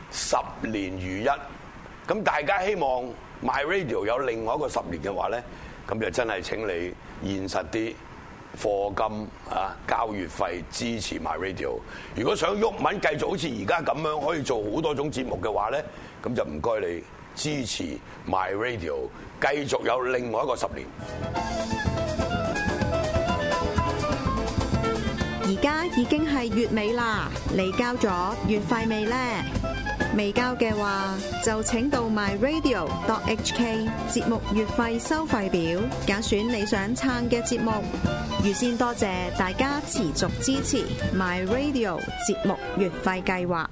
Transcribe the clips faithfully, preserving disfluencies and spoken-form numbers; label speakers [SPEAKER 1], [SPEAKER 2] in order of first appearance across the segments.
[SPEAKER 1] 十年如一。咁大家希望 My Radio 有另外一個十年嘅話咧，咁就真係請你現實啲課金啊，交月費支持 My Radio。如果想毓民繼續好似而家咁樣可以做好多種節目嘅話咧，咁就唔該你支持 My Radio， 繼續有另外一個十年。
[SPEAKER 2] 而家已經係月尾啦，你交咗月費未呢？未交嘅話，就請到 my radio dot h k 節目月費收費表，揀選你想撐嘅節目。預先多謝大家持續支持 My Radio 節目月費計劃。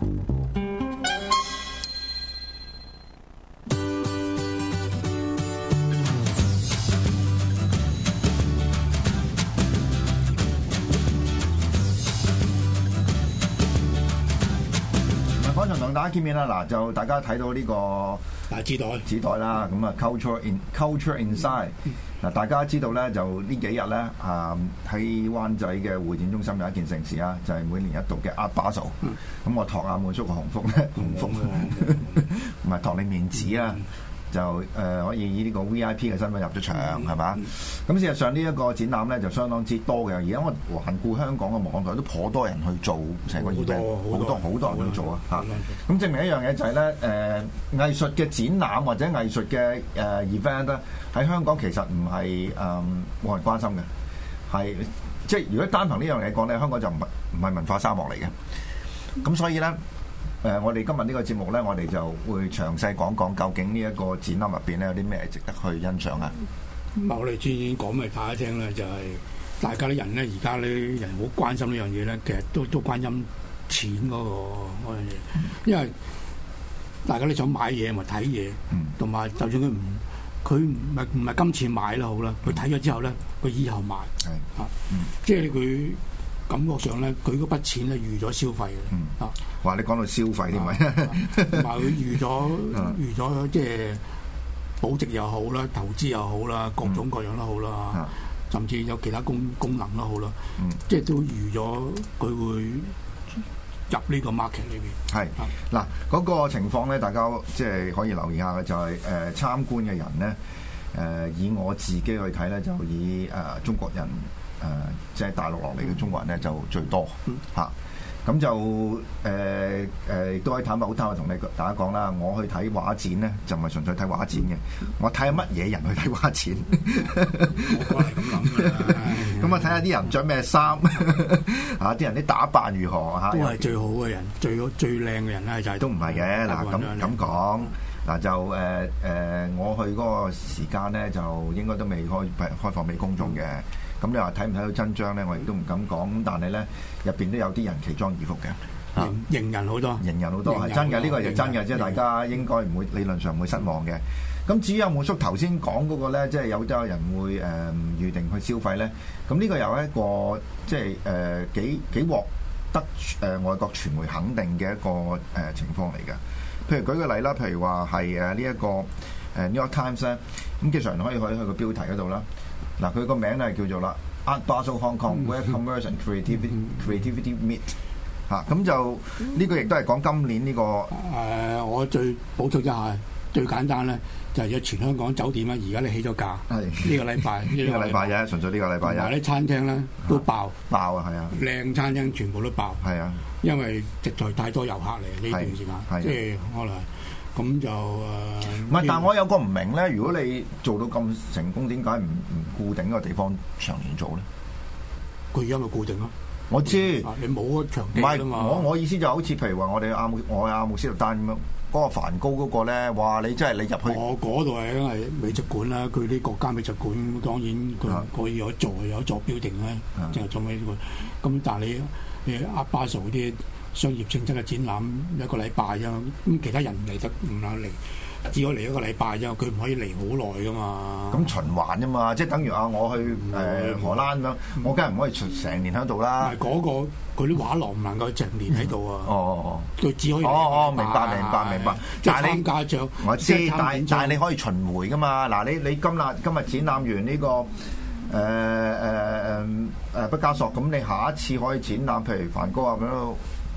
[SPEAKER 3] 剛才同大家見面啦，嗱就大家睇到呢個
[SPEAKER 4] 大紙袋
[SPEAKER 3] 紙袋啦，咁啊 Culture in Culture Inside 嗱，大家知道咧就呢幾日咧啊喺灣仔嘅會展中心有一件盛事啊，就係、是、每年一度嘅 Art Basel。咁、嗯、我託阿滿叔個鴻福咧，鴻福唔係託你面子啊！就誒、呃、可以以呢個 V I P 嘅身份入咗場係嘛？咁事實上呢一個展覽咧就相當之多嘅，而家我環顧香港嘅網台都頗多人去做成個 event， 好多好多人去做啊嚇！咁證明一樣嘢就係咧誒藝術嘅展覽或者藝術嘅誒 event 咧喺香港其實唔係誒冇人關心嘅，係即係如果單憑呢樣嘢講咧，香港就唔係唔係文化沙漠嚟嘅。咁所以咧。誒、呃，我哋今日呢個節目咧，我哋就會詳細講講究竟呢一個展覽入邊咧有啲咩值得去欣賞啊！
[SPEAKER 4] 咁我哋先講俾大家聽咧，就係、是、大家啲人咧，而家咧人好關心呢樣嘢咧，其實都都關心錢嗰、那個嗰樣嘢，因為大家都想買嘢咪睇嘢，同埋、嗯、就算佢唔佢唔係唔係今次買都好啦，佢睇咗之後咧，佢以後買係啊，即係佢。感覺上咧，佢嗰筆錢咧預咗消費嘅，嗯、啊！
[SPEAKER 3] 話你講到消費添咪？
[SPEAKER 4] 同埋佢預咗預咗即係保值又好啦，投資又好啦，各種各樣都好啦，嗯、甚至有其他功功能都好啦，嗯、即係都預咗佢會入呢個 market 裏邊。係
[SPEAKER 3] 嗱嗰個情況咧，大家即係可以留意下嘅就係、是、誒、呃、參觀嘅人咧，誒、呃、以我自己去睇咧，就以誒、呃、中國人。誒、呃，即係大陸落嚟嘅中國人咧，就最多嚇。咁、嗯啊、就誒誒，亦、呃、都可以坦白好坦白同你大家講啦。我去睇畫展咧，就唔係純粹睇畫展嘅，我睇下乜嘢人去睇畫展。
[SPEAKER 4] 我係咁諗㗎啦。
[SPEAKER 3] 咁啊，睇下啲人着咩衫嚇，啲人啲打扮如何嚇。
[SPEAKER 4] 都係最好嘅人，最最靚嘅人咧，就係
[SPEAKER 3] 都唔係嘅嗱。咁咁講嗱，就誒誒、呃呃，我去嗰個時間咧，就應該都未開開放俾公眾嘅。咁你話睇唔睇到真章咧？我亦都唔敢講。咁但係咧，入邊都有啲人奇裝異服嘅，
[SPEAKER 4] 嚇，型人好多，
[SPEAKER 3] 型人好多係真嘅。呢個就真嘅，即係大家應該唔會理論上唔會失望嘅。咁至於阿滿叔頭先講嗰個咧，即係有都有人會誒預定去消費咧。咁呢個有一個即係誒幾幾獲得誒外國傳媒肯定嘅一個誒情況嚟嘅。譬如舉個例啦，譬如話係誒呢一個誒 New York Times 咧，咁其實人可以去去個標題嗰度啦。嗱，佢個名咧叫做啦 Art Basel Hong Kong，Where Commerce and Creativity Creativity Meet 嚇，咁就呢個亦都係講今年呢個
[SPEAKER 4] 誒，我最補充一下，最簡單咧就係有全香港酒店啦，而家你起咗價，呢個禮拜呢
[SPEAKER 3] 個禮拜日，純粹呢個禮拜日，
[SPEAKER 4] 同埋啲餐廳咧都爆
[SPEAKER 3] 爆啊，係啊，
[SPEAKER 4] 靚餐廳全部都爆，
[SPEAKER 3] 係啊，
[SPEAKER 4] 因為實在太多遊客嚟呢段時間，即係可能。咁就誒，唔
[SPEAKER 3] 係，但我有個唔明咧，如果你做到咁成功，點解唔唔固定一個地方長年做咧？
[SPEAKER 4] 佢而家咪固定咯。
[SPEAKER 3] 我知，
[SPEAKER 4] 你冇個場地啊嘛。
[SPEAKER 3] 我我意思就好似譬如話，我哋阿姆我阿姆斯特丹咁樣，嗰個梵高嗰個咧，哇！你真係你入去，
[SPEAKER 4] 我嗰度係因為美術館啦，佢啲國家美術館，當然佢可以有一座有一座標定咧，就係做咩呢個？咁但係你你阿巴蘇啲商業性質嘅展覽一個禮拜啫，咁其他人嚟得唔肯嚟，只可以嚟一個禮拜啫，佢唔可以嚟好耐噶嘛。
[SPEAKER 3] 咁循環啫嘛，即係等於啊，我去誒、呃、荷蘭咁樣，我梗係唔可以成年喺度啦。
[SPEAKER 4] 唔係嗰個佢啲畫廊唔能夠成年喺度啊。哦哦哦，佢只可以
[SPEAKER 3] 哦哦，明白明白明白。
[SPEAKER 4] 但係你家長，
[SPEAKER 3] 我知，但係但係你可以巡迴噶嘛。嗱，你你今日今日展覽完呢、這個誒誒誒誒畢加索，咁你下一次可以展覽，譬如梵高啊咁樣。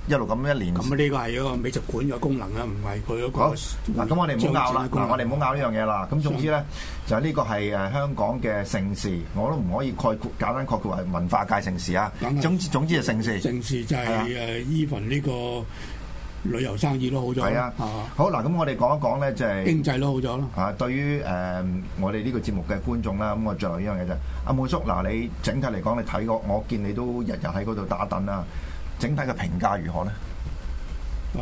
[SPEAKER 3] 一路咁一年。
[SPEAKER 4] 咁呢個係一個美術館嘅功能啊，唔係佢嗰個。
[SPEAKER 3] 好嗱，咁我哋唔好拗啦，嗱我哋唔好拗呢樣嘢啦。咁總之咧，就係呢個係誒香港嘅盛事，我都唔可以概括簡單概括為文化界盛事啊。總之總之係盛事。
[SPEAKER 4] 盛事就係誒 even 呢個。旅遊生意都好咗，
[SPEAKER 3] 係啊，好嗱，咁我哋講一講咧，就係
[SPEAKER 4] 經濟都好咗咯。
[SPEAKER 3] 啊，對於誒我哋呢個節目嘅觀眾啦，咁我最後一樣嘢就係阿滿叔，嗱你整體嚟講，你睇過，我見你都日日喺嗰度打躉啦，整體嘅評價如何咧？
[SPEAKER 4] 誒，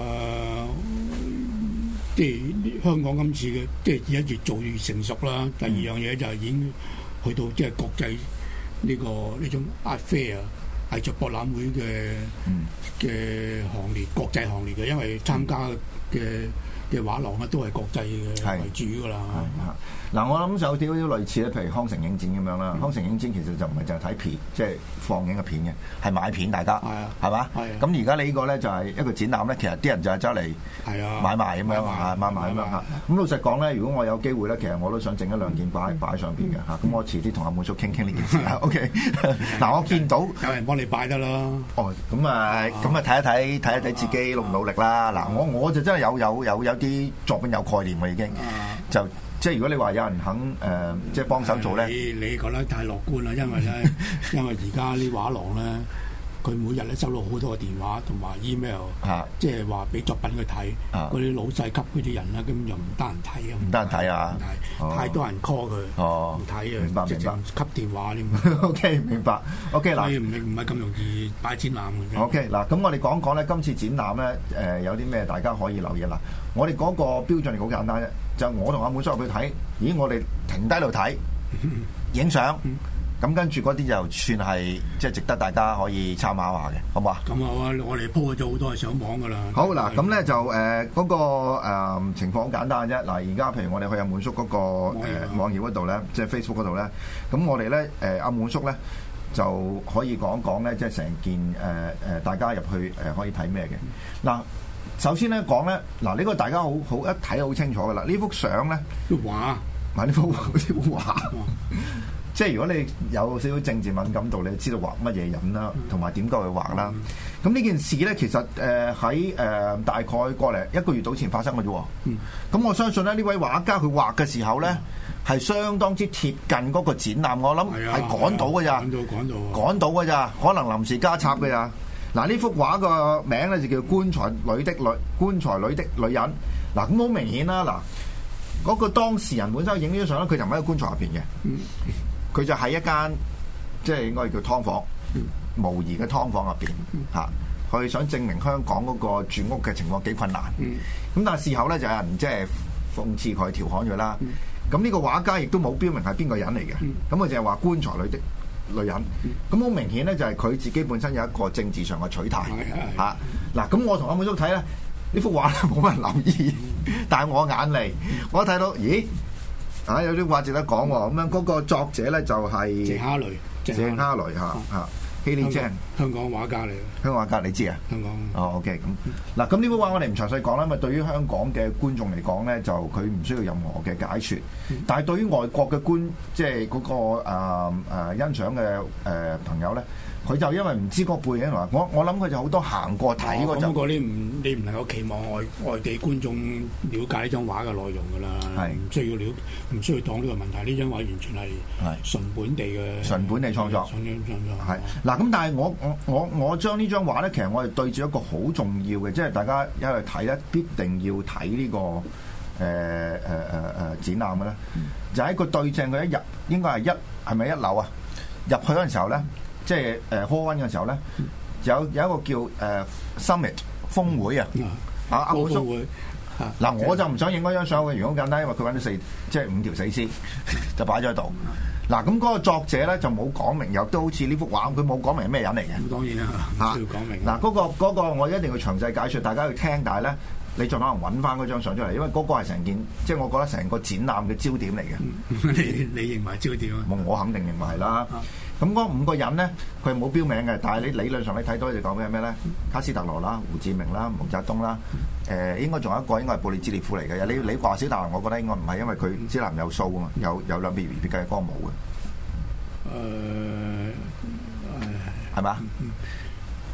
[SPEAKER 4] 即係香港今次嘅，即係而家越做越成熟啦。第二樣嘢就係已經去到即係國際呢個呢種 art fair 藝術博覽會嘅嘅行列，國際行列嘅，因為參加嘅嘅畫廊咧都係國際嘅為主噶啦。
[SPEAKER 3] 嗱，我諗就有啲類似咧，譬如康城影展咁樣啦。康城影展其實就唔係淨係睇片，即係放映嘅片嘅，係買片大家，係嘛？咁而家你呢個咧就係一個展覽咧，其實啲人就係走嚟買賣咁樣啊，買賣咁樣嚇。咁老實講咧，如果我有機會咧，其實我都想整一兩件擺擺喺上邊嘅嚇。咁我遲啲同阿滿叔傾傾呢件事啊。OK， 嗱我見到
[SPEAKER 4] 有人幫你擺得啦。
[SPEAKER 3] 哦，咁啊，咁啊睇一睇睇一睇自己努唔努力啦。嗱，我我就真係有有有有啲作品有概念嘅已經就。即係如果你話有人肯誒、呃，即係幫手做咧，
[SPEAKER 4] 你你覺得太樂觀啦，因為咧，因為而家啲畫廊咧，佢每日咧收到好多個電話同埋 email，即係話俾作品佢睇，嗰啲、啊、老細級嗰啲人咧，根本就唔得人睇啊，唔得人睇啊，哦、太多人 call 佢，唔睇啊，
[SPEAKER 3] 明白明白，
[SPEAKER 4] 吸電話添。
[SPEAKER 3] O K 明白。O K 嗱，
[SPEAKER 4] 所以唔唔係咁容易擺展覽嘅。
[SPEAKER 3] O K 嗱，咁我哋講講咧，今次展覽咧，誒、呃、有啲咩大家可以留意啦。我哋嗰個標準係好簡單啫。就我同阿滿叔入去睇，咦！我哋停低度睇，影相，咁跟住嗰啲就算係即係值得大家可以參考下嘅，好唔好啊？
[SPEAKER 4] 咁啊，我哋鋪咗好多係上網噶啦。
[SPEAKER 3] 好嗱，咁咧就誒嗰、呃那個、呃、情況好簡單啫。嗱，而家譬如我哋去阿滿叔嗰、那個誒網頁、呃、網頁嗰度咧，即係 Facebook 嗰度咧，咁我哋咧誒阿滿叔咧就可以講講咧，即係成件誒誒、呃、大家入去誒、呃、可以睇咩嘅嗱。首先咧講咧，嗱、這、呢個大家好好一睇好清楚噶啦。呢幅相咧，
[SPEAKER 4] 畫，
[SPEAKER 3] 嗱呢幅啲畫，即係如果你有少少政治敏感度，你就知道畫乜嘢人啦，同埋點解去畫啦。咁呢、嗯、件事咧，其實誒喺誒大概過嚟一個月度前發生嘅啫。咁、嗯、我相信咧，呢位畫家佢畫嘅時候咧，係、嗯、相當之貼近嗰個展覽。我諗係趕到嘅咋，趕到趕到，趕到嘅咋，可能臨時加插嘅咋。嗱，呢幅畫個名咧就叫棺材裏的女棺材裏的女人。嗱，咁好明顯啦。嗱，嗰個當事人本身影呢張相咧，佢就唔喺個棺材入邊嘅，佢就喺一間即係應該叫劏房，模擬嘅劏房入邊嚇。佢想證明香港嗰個住屋嘅情況幾困難。咁但係事後咧就有人即係諷刺佢、調侃佢啦。咁呢個畫家亦都冇標明係邊個人嚟嘅。咁佢就係話棺材裏的女人，咁好明顯咧，就係佢自己本身有一個政治上嘅取態嚇。嗱，咁我同阿滿叔睇咧，呢幅畫咧冇乜人留意，但係我眼嚟，我睇到，咦，啊有啲話值得講喎。咁樣嗰個作者咧就係
[SPEAKER 4] 謝哈雷，
[SPEAKER 3] 謝哈雷嚇嚇。Haley Chan，
[SPEAKER 4] 香港畫家嚟嘅，
[SPEAKER 3] 香港畫家你知啊？香港哦 ，OK 咁嗱，咁呢幅畫我哋唔詳細講啦，因為對於香港嘅觀眾嚟講咧，就佢唔需要任何嘅解説，但係對於外國嘅觀，即係嗰個誒誒欣賞嘅誒朋友咧，佢就因為唔知個背景話，我我諗佢就好多行過睇嗰陣。咁嗰啲唔你唔能夠期望外外地觀眾了解呢張畫嘅內容㗎啦，係唔需要了，唔需要講呢個問題。呢張畫完全係係純本地嘅，純本地創作，純本地創作係嗱。咁但係我我我我將呢張畫咧，其實我係對住一個好重要嘅，即係大家一去睇咧，必定要睇呢個誒誒誒誒展覽嘅咧，就喺個對正佢一入，應該係一係咪一樓啊？入去嗰陣時候咧。即係誒 hall one 嘅時候咧，有有一個叫誒、呃、Summit 峰會啊，啊阿滿叔嗱，我就唔想影嗰張相嘅，原因好簡單，因為佢揾咗四即係五條死屍就擺咗喺度。嗱，咁嗰個作者咧就冇講明，又都好似呢幅畫，佢冇講明係咩人嚟嘅。當然啦，嚇要講明。嗱，嗰個嗰個我一定要詳細解説，大家要聽，但係咧。你仲可能揾翻嗰張相出嚟，因為嗰個係成件，即係我覺得成個展覽嘅焦點嚟嘅。你你認為焦點啊？我肯定認為係啦。咁嗰五個人咧，佢係冇標名嘅，但係你理論上你睇到就講咩咩咧？卡斯特羅啦、胡志明啦、毛澤東啦，誒、呃、應該仲有一個應該係布列茲列夫嚟嘅。你你話小達，我覺得應該唔係，因為佢小達有鬚啊嘛，有有兩邊別嘅光帽嘅。誒係嘛？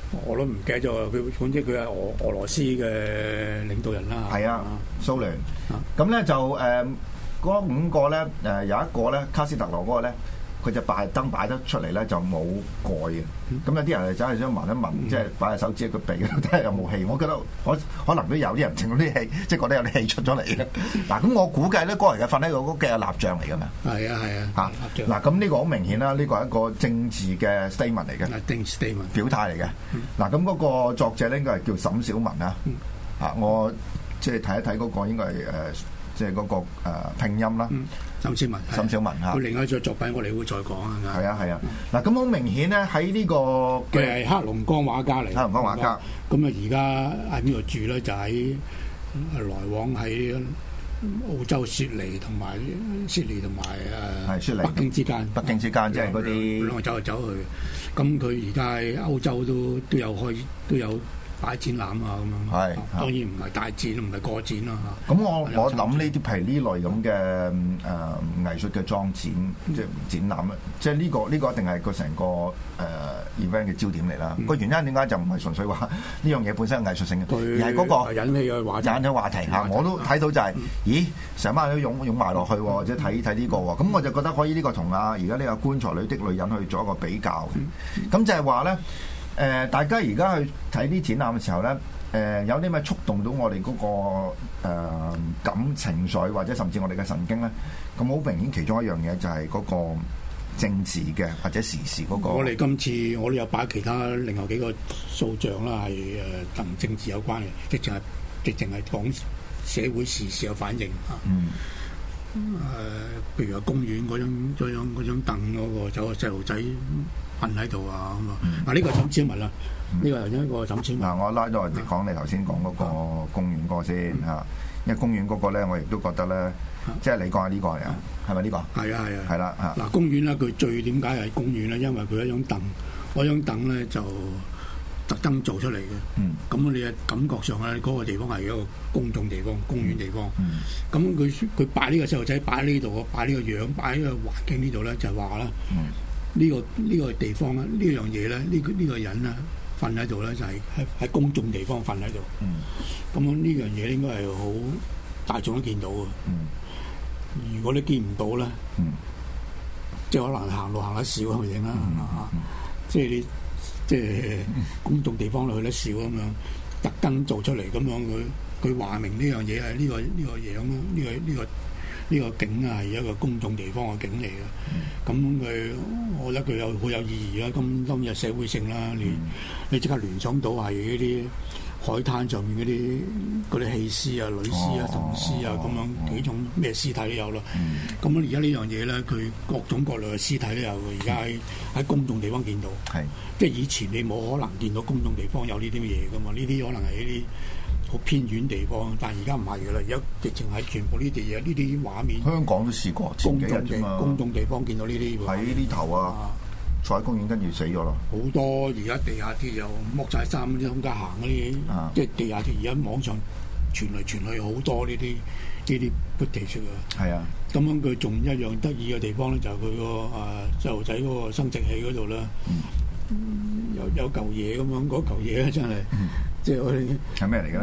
[SPEAKER 4] 我都唔記得咗，佢總之佢係俄俄羅斯嘅領導人啦。
[SPEAKER 3] 係啊，蘇聯。咁咧就誒嗰五個咧誒有一個咧卡斯特羅嗰個咧，佢就擺燈擺得出嚟咧就冇蓋嘅。咁有啲人就走去想聞一聞，即係擺隻手指喺個鼻嗰度睇下有冇氣。我覺得可可能都有啲人整到啲氣，即係覺得有啲氣出咗嚟嘅。嗱咁我估計咧，嗰人嘅瞓喺度嗰嘅係蠟像嚟㗎嘛。係啊係啊嚇。嗱咁呢個好明顯啦，呢個係一個政治嘅 statement 嚟嘅。政治 statement 表態嚟嘅。嗱咁嗰個作者咧應該係叫沈小文啊。啊我即係睇一睇嗰個應該係誒。即係嗰個拼音啦，沈小文，沈小文嚇。佢另外一隻作品我哋會再講啊。係啊係啊，嗱咁好明顯咧喺呢個佢係黑龍江畫家嚟，黑龍江畫家。咁啊而家喺邊度住咧？就喺來往喺澳洲雪梨同埋雪梨同埋誒北京之間，北京之間即係嗰啲兩個走嚟走去。咁佢而家喺歐洲都都有開都有。擺展覽啊咁樣，係當然唔係大展，唔係個展啦嚇。咁我我諗呢啲係呢類咁嘅誒藝術嘅裝展，即係展覽啊，即係呢個呢個一定係個成個誒 event 嘅焦點嚟啦。個原因點解就唔係純粹話呢樣嘢本身係藝術性嘅，而係嗰個引起嘅話題，引起話題嚇。我都睇到就係，咦，成班人都湧湧埋落去喎，即係睇睇呢個喎。咁我就覺得可以呢個同啊而家呢個棺材裏的女人去做一個比較。咁就係話咧。誒、呃，大家而家去睇啲展覽嘅時候咧，誒、呃、有啲咩觸動到我哋嗰、那個、呃、感情緒，或者甚至我哋嘅神經咧？咁好明顯，其中一樣嘢就係嗰個政治嘅或者時事嗰、那個。我哋今次我哋有擺其他另外幾個數像啦，係誒同政治有關嘅，即係直情係講社會時事嘅反應嚇。嗯。誒、呃，譬如話公園嗰張嗰張嗰張凳嗰個，有個細路仔瞓喺度啊咁啊！嗱，呢個沈小文啦，呢個係一個沈小文。嗱，我拉咗嚟講你頭先講嗰個公園嗰個先嚇，因為公園嗰個咧，我亦都覺得咧，即係你講下呢個嚟啊，係咪呢個？係啊係啊，係啦嚇。嗱，公園咧，佢最點解係公園咧？因為佢一張凳，嗰張凳咧就特登做出嚟嘅。咁你嘅感覺上咧，嗰個地方係一個公眾地方、公園地方。咁佢佢擺呢個細路仔擺喺呢度，擺呢個樣，擺喺個環境呢度咧，就係話啦。呢、這個呢、這個地方咧，呢樣嘢咧，呢、這個呢、這個人咧瞓喺度咧，就係喺喺公眾地方瞓喺度。咁樣呢樣嘢應該係好大眾都見到嘅。嗯、如果你見唔到咧，嗯、即係可能行路行得少咁樣啦。即係你即係公眾地方去得少咁樣，特登做出嚟咁樣，佢佢話明呢樣嘢係呢個呢、這個樣咯，呢、這個呢、這個。呢個景啊係一個公眾地方嘅景嚟嘅，咁佢、嗯、我覺得佢有好有意義啦。今今日社會性啦，你、嗯、你即刻聯想到係嗰啲海灘上面嗰啲嗰啲棄屍啊、女屍啊、同屍啊咁樣幾種咩屍體都有咯。咁而家呢樣嘢咧，佢各種各類嘅屍體都有。而家喺喺公眾地方見到，係即係以前你冇可能見到公眾地方有呢啲嘢噶嘛？呢啲可能係呢啲好偏遠地方，但係而家唔係嘅啦，而家直情係全部呢啲嘢，呢啲畫面。香港都試過，前幾日啫嘛。公眾地方見到呢啲喺呢頭啊，坐喺公園跟住死咗咯。好多而家地下鐵又剝晒衫嗰啲空家行嗰啲，啊、即係地下鐵而家網上傳嚟傳去好多呢啲呢啲 footage 啊。係啊，咁樣佢仲一樣得意嘅地方咧，就係佢個誒細路仔嗰個生殖器嗰度咧，嗯、有有嚿嘢咁樣，嗰嚿嘢咧真係。嗯即係我哋係咩嚟嘅咧？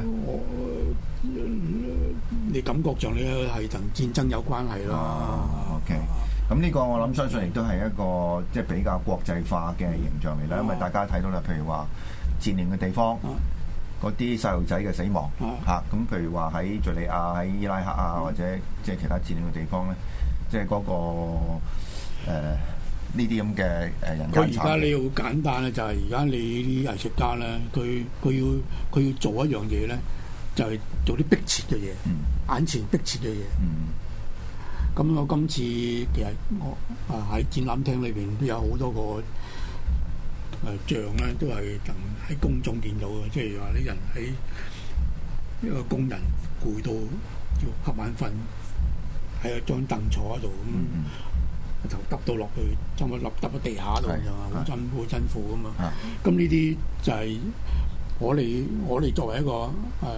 [SPEAKER 3] 你感覺上咧係同戰爭有關係咯。哦 OK，咁呢個我諗相信亦都係一個即係比較國際化嘅形象嚟啦。因為大家睇到啦，譬如話戰亂嘅地方，嗰啲細路仔嘅死亡嚇。咁譬如話喺敍利亞、喺伊拉克啊，或者即係其他戰亂嘅地方咧，即係嗰個誒。呢啲咁嘅誒人，佢而家你好簡單咧，就係而家你啲藝術家咧，佢佢要佢要做一樣嘢咧，就係、是、做啲迫切嘅嘢，嗯、眼前迫切嘅嘢。咁、嗯、我今次其實我啊喺展覽廳裏邊都有好多個誒像咧，都係等喺公眾見到嘅，即係話啲人喺一個工人攰到要瞌眼瞓，喺張凳坐喺度咁。嗯頭揼到落去，差唔多落揼喺地下度，就係好辛好辛苦咁嘛。咁呢啲就係我哋我哋作為一個誒、呃、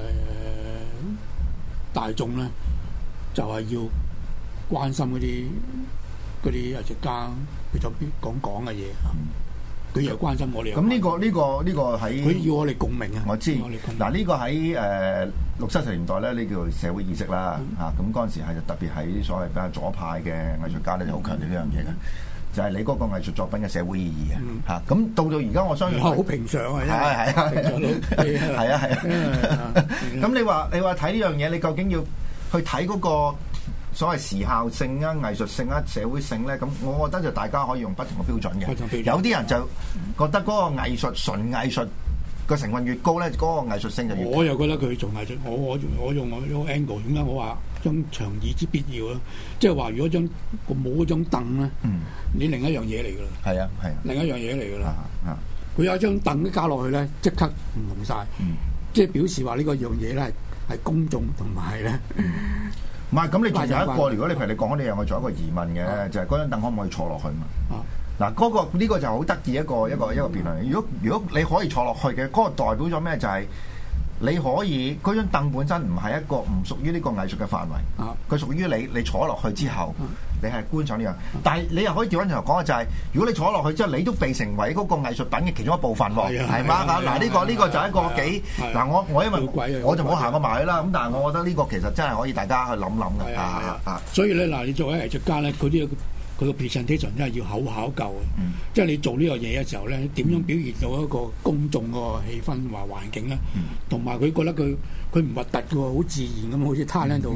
[SPEAKER 3] 大眾咧，就係、是、要關心嗰啲嗰啲藝術家佢就邊講講嘅嘢嚇。
[SPEAKER 4] 佢又關心我哋。
[SPEAKER 3] 咁呢個呢個呢個喺
[SPEAKER 4] 佢要我哋共鳴啊！
[SPEAKER 3] 我知嗱，呢個喺誒六七十年代咧，呢叫社會意識啦嚇。咁嗰陣時係特別喺所謂比較左派嘅藝術家咧，就好強調呢樣嘢嘅，就係你嗰個藝術作品嘅社會意義嘅嚇。咁到到而家，我相信
[SPEAKER 4] 好平常啊，
[SPEAKER 3] 係啊係啊，係啊係啊。咁你話你話睇呢樣嘢，你究竟要去睇嗰個所謂時效性啊、藝術性啊、社會性咧？咁我覺得就大家可以用不同嘅標準嘅。有啲人就覺得嗰個藝術純藝術個成分越高咧，嗰個藝術性就越高。
[SPEAKER 4] 我又覺得佢做藝術，我我我用我用 angle 點解我話張長椅之必要啊？即係話如果張冇嗰張凳咧，嗯、你另一樣嘢嚟㗎啦。係啊係啊，另一樣嘢嚟㗎啦。佢有一張凳加落去咧，即刻唔同晒，嗯、即係表示話呢個樣嘢咧係公眾同埋咧。
[SPEAKER 3] 唔係，咁你仲有一個，如果你譬如你講呢樣，我仲有一個疑問嘅，啊、就係嗰張凳可唔可以坐落去嘛？嗱、啊，嗰、嗰個呢、呢個就好得意一個一個一個辯論。如果如果你可以坐落去嘅，嗰、嗰個代表咗咩？就係、是、你可以嗰張凳本身唔係一個唔屬於呢個藝術嘅範圍，佢、啊、屬於你你坐落去之後。啊你係觀賞呢樣，但係你又可以調翻轉頭講嘅就係，如果你坐落去之後，你都被成為嗰個藝術品嘅其中一部分喎，係嘛？嗱，呢個呢個就係一個幾嗱，我我因為我就冇行過埋去啦，咁但係我覺得呢個其實真係可以大家去諗諗嘅啊啊！
[SPEAKER 4] 所以咧嗱，你作為藝術家咧，佢啲佢個 presentation 真係要好考究啊！即係你做呢個嘢嘅時候咧，點樣表現到一個公眾個氣氛或環境咧？同埋佢覺得佢佢唔核突嘅喎，好自然咁，好似攤喺度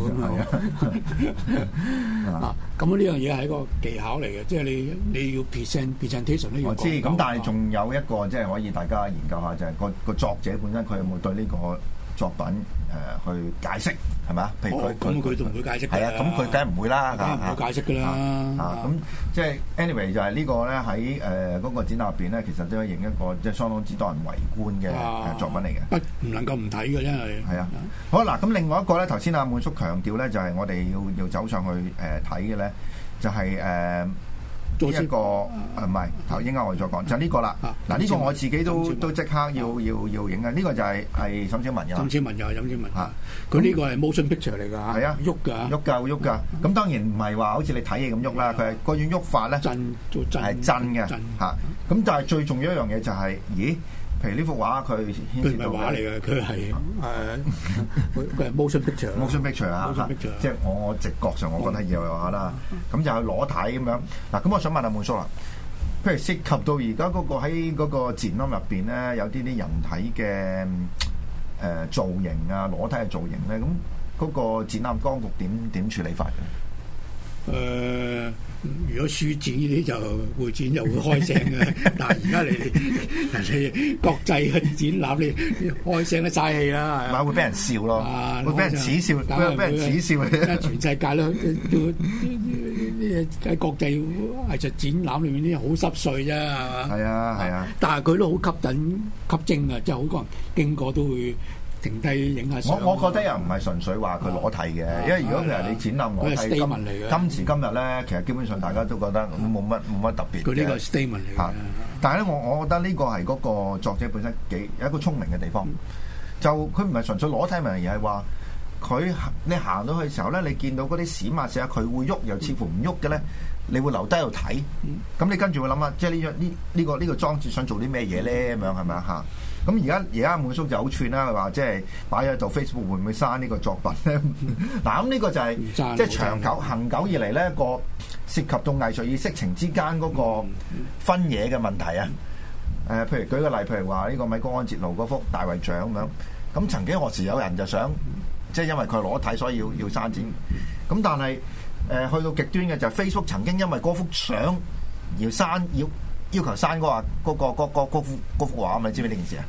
[SPEAKER 4] 咁啊！咁呢樣嘢係一個技巧嚟嘅，即係你你要 present presentation 都要講。
[SPEAKER 3] 我知，咁但係仲有一個即係可以大家研究下，就係個個作者本身佢有冇對呢個作品誒去解釋係咪啊？譬如佢
[SPEAKER 4] 咁佢都唔會解釋。
[SPEAKER 3] 係啊，咁佢梗係唔會啦，
[SPEAKER 4] 梗係唔會解釋㗎啦。
[SPEAKER 3] 啊，咁即係 anyway 就係呢個咧喺誒嗰個展覽入邊咧，其實都係影一個即係相當之多人圍觀嘅作品嚟嘅。
[SPEAKER 4] 不唔能夠唔睇嘅，真係。係
[SPEAKER 3] 啊，好嗱，咁另外一個咧，頭先阿滿叔強調咧，就係我哋要要走上去誒睇嘅咧，就係誒。呢一個誒唔係頭應該我哋再講就呢個啦。嗱呢個我自己都都即刻要要要影嘅。呢個就係係沈小文嘅。
[SPEAKER 4] 沈小文又係沈小文嚇。佢呢個係 motion picture 嚟㗎嚇。係啊，喐㗎，
[SPEAKER 3] 喐㗎，會喐㗎。咁當然唔係話好似你睇戲咁喐啦。佢係嗰種喐法咧，
[SPEAKER 4] 震做震
[SPEAKER 3] 係震嘅嚇。咁但係最重要一樣嘢就係，咦？譬如呢幅畫佢牽涉到
[SPEAKER 4] 佢唔係畫嚟嘅，佢係誒佢係 motion picture。motion
[SPEAKER 3] picture 啊，即係我我直覺上我覺得要有畫啦。咁就係裸體咁樣。嗱，咁我想問下滿叔啦，譬如涉及到而家嗰個喺嗰個展覽入邊咧，有啲啲人體嘅誒造型啊，裸體嘅造型咧，咁嗰個展覽當局點點處理法嘅？
[SPEAKER 4] 誒。如果書展呢啲就會展就會開聲嘅，但係而家你人哋國際嘅展覽，你開聲都嘥氣啦，係
[SPEAKER 3] 咪會俾人笑咯？會俾人恥笑，會俾人恥笑。
[SPEAKER 4] 而家全世界都都喺國際藝術展覽裏面啲好濕碎啫，係嘛？
[SPEAKER 3] 係啊係啊，
[SPEAKER 4] 但係佢都好吸引吸睛啊！即係好多人經過都會停低影下相。
[SPEAKER 3] 我我覺得又唔係純粹話佢裸體嘅，因為如果譬如你展覽裸體，今今時今日咧，其實基本上大家都覺得冇乜冇乜特別嘅。
[SPEAKER 4] 佢呢個 statement 嚟嘅。
[SPEAKER 3] 但係咧，我我覺得呢個係嗰個作者本身幾有一個聰明嘅地方，就佢唔係純粹裸體問題，而係話佢你行到去嘅時候咧，你見到嗰啲閃啊閃啊，佢會喐又似乎唔喐嘅咧，你會留低喺度睇。咁你跟住會諗下，即係呢樣呢呢個呢個裝置想做啲咩嘢咧？咁樣係咪啊？嚇！咁而家而家滿叔就好串啦，佢話即係擺喺度 Facebook 會唔會刪呢個作品咧？嗱，咁呢個就係即係長久恒久以嚟咧一個涉及到藝術與色情之間嗰個分野嘅問題啊！誒、呃，譬如舉個例，譬如話呢個米高安哲羅嗰幅大衛像咁樣，咁曾經何時有人就想即係因為佢係裸體，所以要要刪展。咁但係誒、呃、去到極端嘅就係 Facebook 曾經因為嗰幅相而刪要。要求刪嗰個嗰個嗰個嗰幅嗰幅畫，咪知唔知呢件事啊？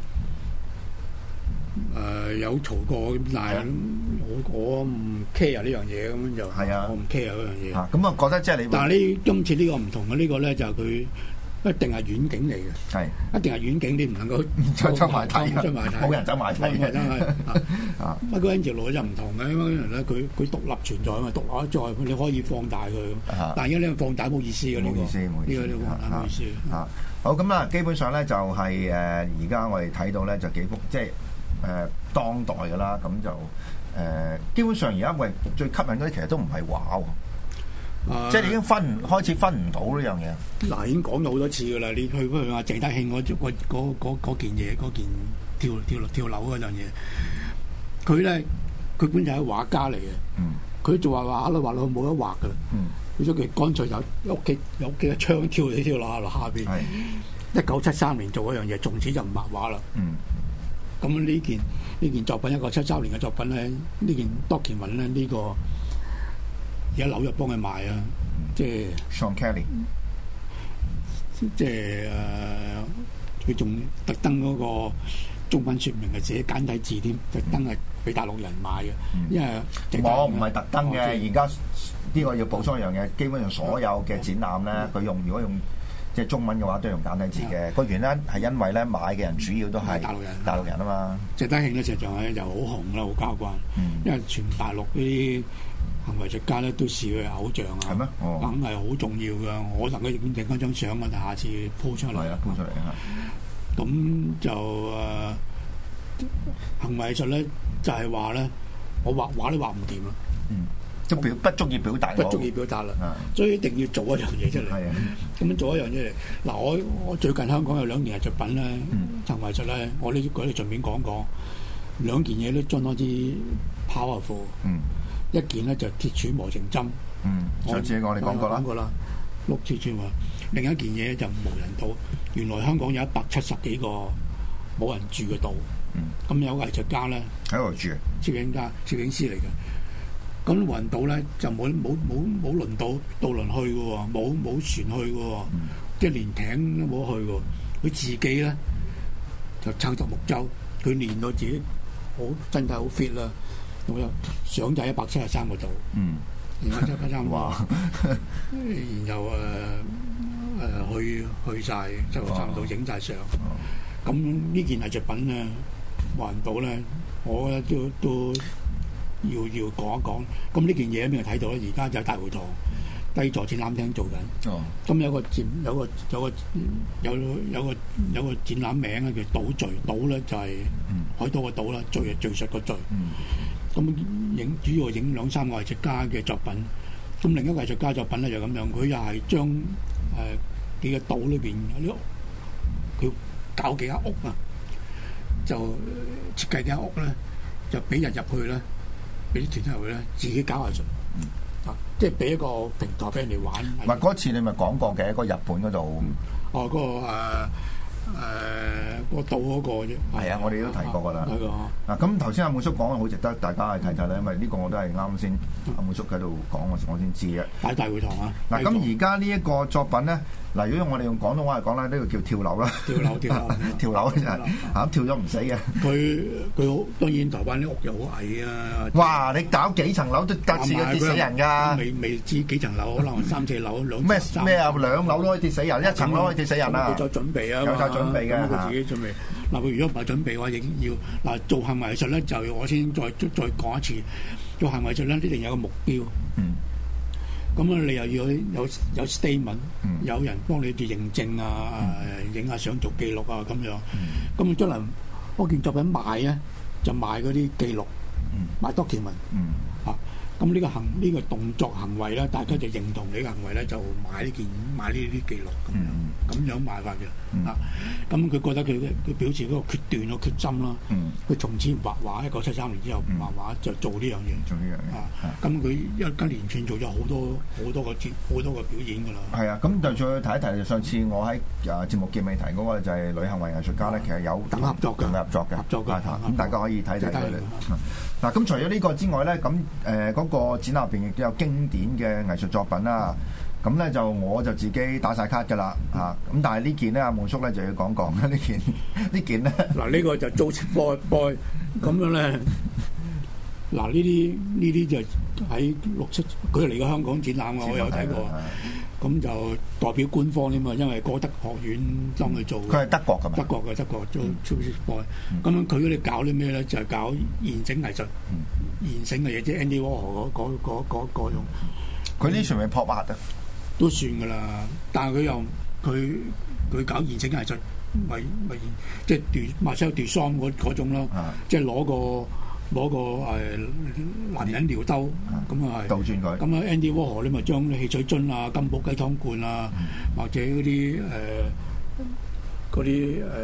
[SPEAKER 4] 誒有嘈過，但係我我唔 care 呢樣嘢，咁樣就係啊，我唔 care 嗰樣嘢。
[SPEAKER 3] 啊，咁啊覺得即係你，
[SPEAKER 4] 但係呢今次呢個唔同嘅呢個咧，就係佢一定係遠景嚟嘅，係一定係遠景，你唔能夠
[SPEAKER 3] 走走埋睇，
[SPEAKER 4] 走埋睇，
[SPEAKER 3] 冇人走埋睇嘅，
[SPEAKER 4] 真係啊！不過 Angelo 就唔同嘅，因為咧佢佢獨立存在啊嘛，獨立在你可以放大佢，但係而家呢個放大冇意思嘅，呢個
[SPEAKER 3] 冇意思，冇意思，
[SPEAKER 4] 呢個呢個放大冇意思
[SPEAKER 3] 啊！好咁啦，基本上咧就係誒而家我哋睇到咧就幾幅即係誒當代嘅啦，咁就誒基本上而家喂最吸引嗰啲其實都唔係畫喎。
[SPEAKER 4] 呃、
[SPEAKER 3] 即係你已經分唔開始分唔到呢樣嘢。
[SPEAKER 4] 嗱，已經講咗好多次㗎啦。你去去阿鄭德興嗰嗰件嘢，嗰件跳跳跳樓嗰樣嘢，佢咧佢本就係畫家嚟嘅。佢就話畫啦，畫到冇得畫㗎啦。佢咗佢乾脆就屋企有屋企嘅窗跳起跳落落下邊。一九七三年做嗰樣嘢，從此就唔畫畫啦。咁呢、嗯、件呢件作品，一九七三年嘅作品咧，呢件 document 咧，呢個而家紐約幫佢賣啊，即係
[SPEAKER 3] Sean Kelly，
[SPEAKER 4] 即係誒，佢仲特登嗰個中文説明係寫簡體字添，特登係俾大陸人買嘅，嗯、因為
[SPEAKER 3] 我唔係特登嘅，而家呢個要補充一樣嘢，基本上所有嘅展覽咧，佢、嗯、用如果用。即係中文嘅話都用簡體字嘅，個原因係因為咧買嘅人主要都係大陸人，大陸人啊嘛。鄭德興咧實際上咧就好紅啦，好交關，嗯、因為全大陸啲行為藝術家咧都視佢係偶像啊，係咩？哦，梗係好重要㗎。我能夠影影翻張相啊，就下次 po 出嚟。係啊 po 出嚟啊。咁就誒、呃、行為藝術咧就係話咧，我畫畫都畫唔掂啊。嗯。都表不足以表達，不足以表達啦，啊、所以一定要做一樣嘢出嚟。係啊，咁樣做一樣嘢嚟。嗱，我我最近香港有兩件藝術品咧，行為藝術咧，我呢嗰度順便講講，兩件嘢都相當之 powerful。嗯，一件咧就鐵柱磨成針。嗯，上次我哋講過啦，講過啦，六鐵柱磨。另一件嘢就無人島。原來香港有一百七十幾個冇人住嘅島。嗯，咁有個藝術家咧喺度住，攝影家、攝影師嚟嘅。咁無人島咧就冇冇冇冇輪到渡輪去嘅喎，冇冇船去嘅喎，嗯、即係連艇都冇去嘅。佢自己咧就撐獨木舟，佢練到自己好身體好 fit 啦。咁樣上就一百七十三個度，嗯，然後一百七十三個，然後誒誒、呃、去去曬就差唔多影晒相。咁呢件藝術品咧，無人島咧，我覺得都都。都要要講一講，咁呢件嘢喺邊度睇到咧？而家就喺大會堂低座展覽廳做緊。哦，咁有個展，有個有個有有個有個展覽名咧叫島嶼，島咧就係海島個島啦，嶼係敘述個嶼。咁影主要影兩三個藝術家嘅作品。咁另一個藝術家作品咧就咁樣，佢又係將誒幾個島裏邊啲屋，佢搞幾間屋啊，就設計幾間屋咧，就俾人入去咧。俾啲團體入去咧，自己搞藝術，嗯、啊，即係俾一個平台俾人哋玩。唔係嗰次你咪講過嘅，嗰個日本嗰度、嗯。哦，嗰、嗰個誒誒、呃嗰個島嗰個啫。係啊，我哋都提過㗎啦。係個。嗱，咁頭先阿滿叔講嘅好值得大家去睇睇咧，因為呢個我都係啱先阿滿叔喺度講嗰時，我先知嘅。喺大會堂啊！嗱，咁而家呢一個作品咧。嗱，如果我哋用廣東話嚟講咧，呢個叫跳樓啦。跳樓，跳樓，跳樓就係嚇跳咗唔死嘅。佢佢好當然台灣啲屋又好矮啊！哇！你搞幾層樓都隔次都跌死人㗎。未未知幾層樓，可能三四樓兩咩咩啊？兩樓都可以跌死人，一層樓可以跌死人啊！有準備啊！有晒準備嘅，佢自己準備。嗱，佢如果唔係準備嘅話，亦要嗱做行為藝術咧，就我先再再講一次，做行為藝術咧，一定有個目標。嗯。咁啊，你又要有有 statement，、嗯、有人幫你哋認證啊，影下相做記錄啊，咁樣。咁啊，將來嗰件作品賣咧，就賣嗰啲記錄，嗯、賣 document、嗯。啊，咁呢個行呢、呢個動作行為咧，大家就認同你嘅行為咧，就買呢件買呢啲記錄咁樣，咁、嗯、樣賣法嘅。嗯、啊，咁佢覺得佢佢表示嗰個決斷個決心啦。佢、嗯、從此唔畫畫，一九七三年之後唔畫畫，就做呢樣嘢。做呢樣嘢。啊，咁佢一跟連串做咗好多好多個節好多個表演㗎啦。係啊，咁就再提一提，上次我喺啊節目結尾提嗰個就係旅行為藝術家咧，其實有等合作嘅，合作嘅，合作嘅。咁大家可以睇睇佢哋。嗱，咁除咗呢個之外咧，咁誒嗰個展覽入邊亦都有經典嘅藝術作品啦。咁咧就我就自己打晒卡㗎啦，嚇！咁但係呢件咧，阿滿叔咧就要講講啦。呢件呢件咧，嗱呢個就 Joseph Boy Boy 咁樣咧。嗱呢啲呢啲就喺六七，佢嚟過香港展覽，我有睇過。咁就代表官方添嘛，因為歌德學院幫佢做。佢係德國㗎嘛？德國嘅德國做 Joseph Boy。咁樣佢哋搞啲咩咧？就係搞現整藝術，現成嘅嘢，即係 Andy Warhol 嗰嗰嗰嗰種。佢呢算係 pop art 啊？都算㗎啦，但係佢又佢佢搞現成藝術，咪咪即係杜馬修杜桑嗰嗰種咯，即係攞個
[SPEAKER 4] 攞個誒男人尿兜，咁啊係
[SPEAKER 3] 倒轉佢。
[SPEAKER 4] 咁啊 Andy Warhol 咧咪將汽水樽啊、金寶雞湯罐啊，
[SPEAKER 3] 嗯、
[SPEAKER 4] 或者嗰啲誒嗰啲誒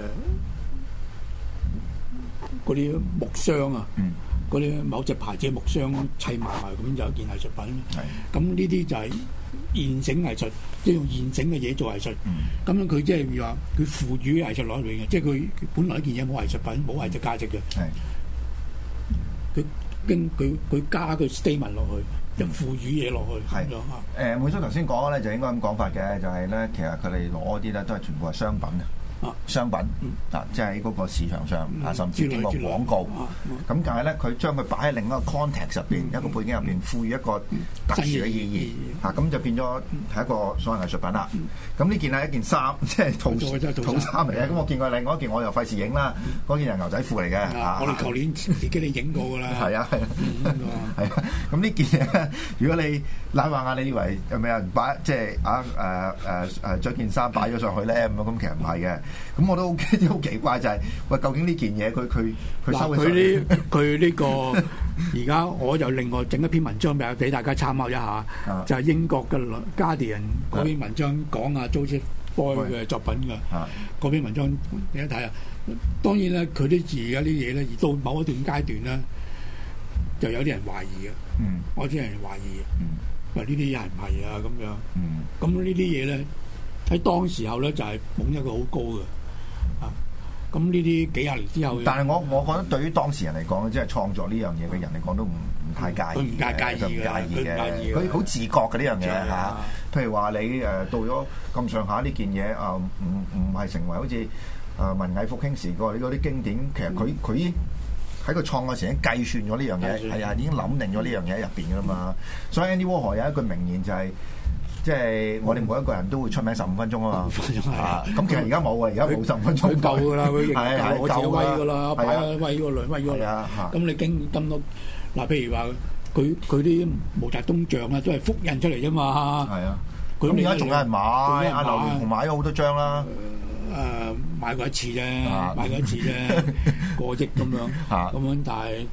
[SPEAKER 4] 嗰啲木箱啊，嗰啲、嗯、某隻牌子嘅木箱砌埋埋，咁就一件藝術品。咁呢啲就係現成藝術，即係用現成嘅嘢做藝術。咁、嗯、樣佢即係話佢賦予藝術落嚟嘅，即係佢本來一件嘢冇藝術品、冇藝術價值嘅。佢經佢佢加個 statement 落去，就賦予嘢落去。係
[SPEAKER 3] 誒，梅叔頭先講咧就應該咁講法嘅，就係、是、咧其實佢哋攞啲咧都係全部係商品啊。商品啊，即係喺嗰個市場上啊，甚至經過廣告。咁但係咧，佢將佢擺喺另一個 context 入邊，一個背景入邊，賦予一個特殊嘅意義。嚇，咁就變咗係一個所謂藝術品啦。咁呢件係一件衫，即係套套衫嚟嘅。咁我見過另外一件，我又費事影啦。嗰件係牛仔褲嚟嘅。
[SPEAKER 4] 我哋舊年自己你影過㗎啦。
[SPEAKER 3] 係啊係啊，係啊。咁呢件嘢，如果你攬下眼，你以為有冇人擺即係啊誒誒誒著件衫擺咗上去咧咁樣？咁其實唔係嘅。咁我都好幾好奇怪就係、是，喂，究竟呢件嘢佢佢佢收
[SPEAKER 4] 佢呢佢呢個而家我就另外整一篇文章俾俾大家參考一下，啊、就係英國嘅 Guardian 嗰篇文章講啊 Joseph Boy 嘅作品嘅，嗰、啊、篇文章你一睇啊，當然咧佢啲字而家啲嘢咧，而到某一段階段咧，就有啲人懷疑嘅，嗯，有啲人懷疑嘅，嗯，喂呢啲嘢係唔係啊咁樣，嗯，咁呢啲嘢咧喺當時候咧就係捧一個好高嘅。咁呢啲幾廿年之後，
[SPEAKER 3] 但係我我覺得對於當時人嚟講，即係創作呢樣嘢嘅人嚟講，都唔唔太介意，
[SPEAKER 4] 佢唔介介意
[SPEAKER 3] 嘅，佢好自覺嘅呢樣嘢嚇。譬如話你誒到咗咁上下呢件嘢啊，唔唔係成為好似誒文藝復興時個呢嗰啲經典，其實佢佢喺個創作時已經計算咗呢樣嘢，係啊，已經諗定咗呢樣嘢喺入邊㗎啦嘛。所以 Andy Warhol 有一句名言就係。即係我哋每一個人都會出名十五分鐘啊嘛，咁其實而家冇啊，而家冇十五分鐘。
[SPEAKER 4] 佢夠㗎啦，佢認
[SPEAKER 3] 係
[SPEAKER 4] 我自己威㗎啦，擺威個輪威個輪。咁你經咁多嗱，譬如話佢佢啲毛澤東像啊，都係複印出嚟啫嘛。係啊，
[SPEAKER 3] 咁而家仲有人買，阿劉鑾雄買咗好多張啦。
[SPEAKER 4] 誒，買過一次啫，買過一次啫，過億咁樣，咁樣但係誒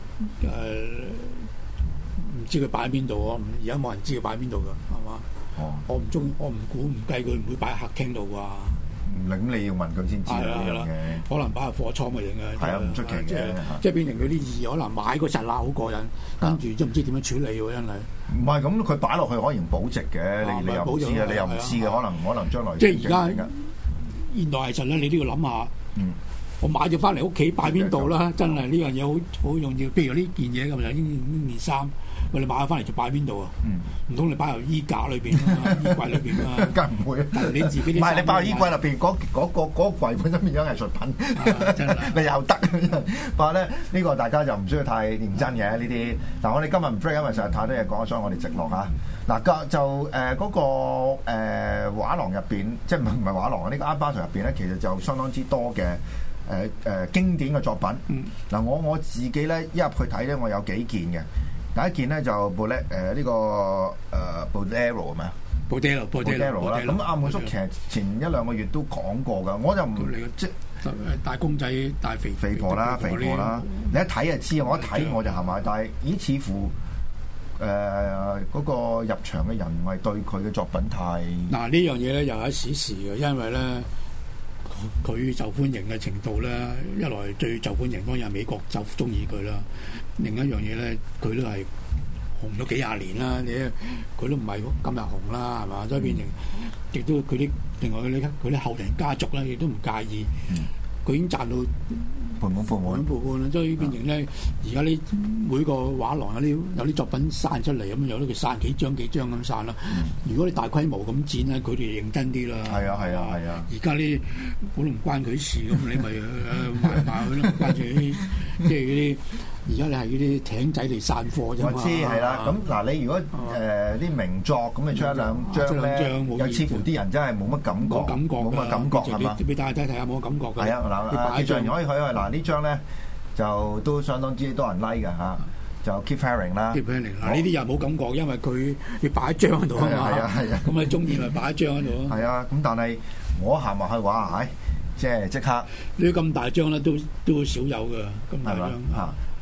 [SPEAKER 4] 唔知佢擺喺邊度啊？而家冇人知佢擺喺邊度㗎，係嘛？我唔中，我唔估唔計佢唔會擺喺客廳度啩。
[SPEAKER 3] 咁你要問佢先知呢樣嘢。
[SPEAKER 4] 可能擺喺貨倉嘅嘢嘅。
[SPEAKER 3] 係啊，唔出奇嘅。
[SPEAKER 4] 即係變成佢啲意義，可能買嗰陣啦好過癮，跟住都唔知點樣處理喎，真係。
[SPEAKER 3] 唔係咁，佢擺落去可以保值嘅。你你又唔知嘅，你又唔知嘅，可能可能將來。
[SPEAKER 4] 即係而家現代藝術咧，你都要諗下。嗯。我買咗翻嚟屋企擺邊度啦？真係呢樣嘢好好重要。譬如呢件嘢咁就呢件衫。喂，你買咗翻嚟就擺邊度啊？唔通、嗯、你擺入衣架裏邊啊？衣櫃裏邊啊？
[SPEAKER 3] 梗唔會。
[SPEAKER 4] 你自己啲唔
[SPEAKER 3] 係你擺入衣櫃入邊嗰嗰個嗰、嗰個櫃本身變咗藝術品，啊、真你又得。不過咧，呢、呢個大家就唔需要太認真嘅呢啲。嗱，我哋今日唔 break，因為實在太多嘢講，所以我哋直落嚇。嗱，就誒嗰、呃嗰個誒、呃、畫廊入邊，即係唔係唔係畫廊啊？呢、呢個 Art Basel 入邊咧，其實就相當之多嘅誒誒經典嘅作品。嗱、嗯，我我自己咧一入去睇咧，我有幾件嘅。第一件咧就布列誒呢個誒 Bolero 係咪啊？Bolero，Bolero 啦。咁阿滿叔其實前一兩個月都講過㗎，我就唔即係
[SPEAKER 4] 大公仔、大肥
[SPEAKER 3] 肥婆啦、肥婆啦。你一睇就知，我一睇我就係咪？但係咦，似乎誒嗰個入場嘅人唔係對佢嘅作品太
[SPEAKER 4] 嗱呢樣嘢咧，又係一時時嘅，因為咧佢受歡迎嘅程度咧，一來最受歡迎當然係美國就中意佢啦。另一樣嘢咧，佢都係紅咗幾廿年啦。你佢都唔係今日紅啦，係嘛？所以變成亦都佢啲另外佢啲佢啲後人家族咧，亦都唔介意。佢、嗯、已經賺到
[SPEAKER 3] 盆滿缽滿，
[SPEAKER 4] 盆滿啦。所以變成咧，而家呢每個畫廊有啲有啲作品散出嚟咁，有啲佢散幾張幾張咁散啦。嗯、如果你大規模咁展咧，佢哋認真啲啦。係啊係啊係啊！而家呢，我都唔關佢事咁，你咪賣賣佢咯，關住啲即係嗰啲。而家你係嗰啲艇仔嚟散貨啫嘛。
[SPEAKER 3] 我知係啦。咁嗱，你如果誒啲名作咁，你出一兩張咧，又似乎啲人真係冇乜感覺，冇
[SPEAKER 4] 感覺，
[SPEAKER 3] 冇乜感覺係嘛？
[SPEAKER 4] 俾大家睇睇下冇感覺㗎。
[SPEAKER 3] 係啊，嗱，記住可以去去嗱呢張咧，就都相當之多人 like 㗎嚇。就 Keith Haring 啦。Keith
[SPEAKER 4] Haring 嗱呢啲又冇感覺，因為佢要擺一張喺度啊嘛。
[SPEAKER 3] 係啊係啊。
[SPEAKER 4] 咁你中意咪擺一張喺度咯。
[SPEAKER 3] 係啊，咁但係我行埋去話，唉，即係即刻
[SPEAKER 4] 呢啲咁大張咧，都都少有㗎，咁大張嚇。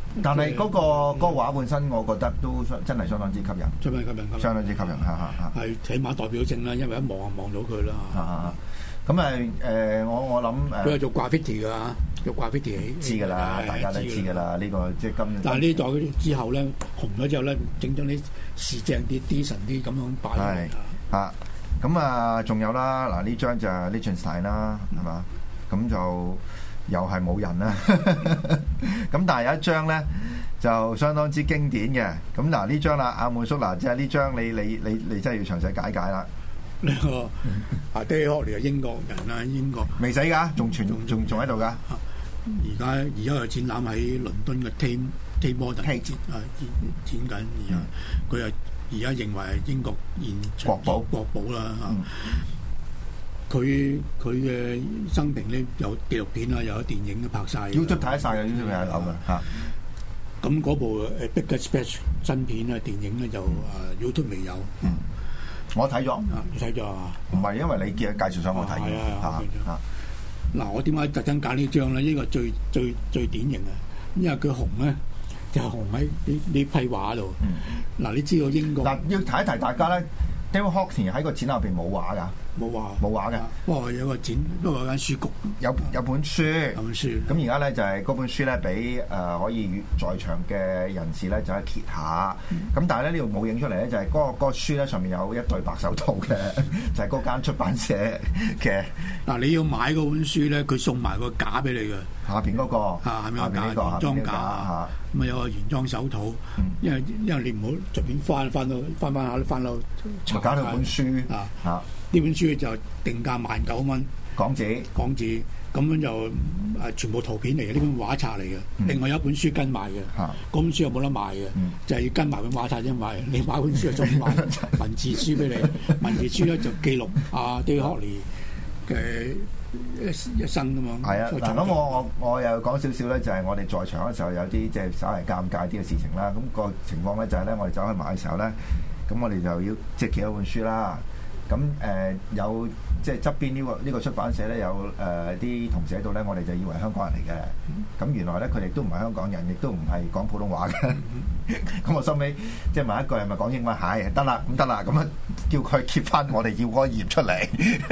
[SPEAKER 3] 但係嗰、那個嗰、那個畫本身，我覺得都真係相當之吸引，
[SPEAKER 4] 相當吸引，
[SPEAKER 3] 相當之吸引嚇嚇嚇。
[SPEAKER 4] 係起碼代表性啦，因為一望就望到佢啦。
[SPEAKER 3] 啊咁誒誒，我我諗誒，
[SPEAKER 4] 佢係做 graffiti 㗎，做 graffiti
[SPEAKER 3] 知㗎啦，大家都知㗎啦，呢個即係今。
[SPEAKER 4] 但係呢代之後咧，紅咗之後咧，整咗啲時正啲、decent啲咁樣擺。
[SPEAKER 3] 係啊，咁啊，仲有啦，嗱呢張就係 Liechtenstein 啦，係嘛？咁就又係冇人啦。咁但係有一張咧，就相當之經典嘅。咁嗱呢張啦，阿滿叔嗱，即係呢張你你你你真係要詳細解解啦。
[SPEAKER 4] 呢個啊 David Hockney係英國人啦，英國
[SPEAKER 3] 未死㗎，仲存仲仲喺度㗎。
[SPEAKER 4] 而家而家有展覽喺倫敦嘅 Tate Tate Modern 展啊展緊，而家佢係而家認為係英國現
[SPEAKER 3] 國寶
[SPEAKER 4] 國寶啦嚇。佢佢嘅生平咧有紀錄片啊，又有電影都拍晒。
[SPEAKER 3] YouTube 睇得晒嘅 YouTube 係有嘅嚇。
[SPEAKER 4] 咁嗰部誒 Big Splash 新片啊電影咧就啊 YouTube 未有。
[SPEAKER 3] 我睇咗，
[SPEAKER 4] 你睇咗啊？
[SPEAKER 3] 唔係因為你嘅介紹上我睇嘅嚇嚇。
[SPEAKER 4] 嗱，我點解特登揀呢張咧？呢個最最最典型啊！因為佢紅咧，就紅喺呢呢批畫度。嗱，你知道英國
[SPEAKER 3] 嗱要提一提大家咧 ，David Hockney 喺個展入邊冇畫㗎，
[SPEAKER 4] 冇畫
[SPEAKER 3] 冇畫嘅。
[SPEAKER 4] 不過有個展，不過有間書局
[SPEAKER 3] 有有本書，
[SPEAKER 4] 有本書。
[SPEAKER 3] 咁而家咧就係嗰本書咧，俾誒可以在場嘅人士咧就係揭下。咁但係咧呢度冇影出嚟咧，就係嗰個嗰個書咧上面有一對白手套嘅，就係嗰間出版社嘅。
[SPEAKER 4] 嗱，你要買嗰本書咧，佢送埋個架俾你嘅。
[SPEAKER 3] 下邊嗰個
[SPEAKER 4] 啊，下邊個架原裝架啊，咁啊有個原裝手套。因為因為你唔好隨便翻翻到翻翻下翻到
[SPEAKER 3] 就揀到本書
[SPEAKER 4] 啊
[SPEAKER 3] 啊！
[SPEAKER 4] 呢本書就定價萬九蚊
[SPEAKER 3] 港紙，
[SPEAKER 4] 港紙咁樣就誒全部圖片嚟嘅，呢本畫冊嚟嘅。另外有一本書跟埋嘅，嗰本書又冇得賣嘅，就係要跟埋本畫冊先買。你買本書就送埋文字書俾你，文字書咧就記錄阿 David Hockney嘅一一生噶嘛。
[SPEAKER 3] 係啊，嗱咁我我我又講少少咧，就係我哋在場嘅時候有啲即係稍為尷尬啲嘅事情啦。咁個情況咧就係咧，我哋走去買嘅時候咧，咁我哋就要即係企一本書啦。咁誒、呃、有即係側邊呢、這個呢、這個出版社咧有誒啲、呃、同事喺度咧，我哋就以為香港人嚟嘅。咁、嗯、原來咧佢哋都唔係香港人，亦都唔係講普通話嘅。咁、嗯、我收尾即係問一句係咪講英文？係得啦，咁得啦，咁樣叫佢揭翻我哋要嗰個頁出嚟。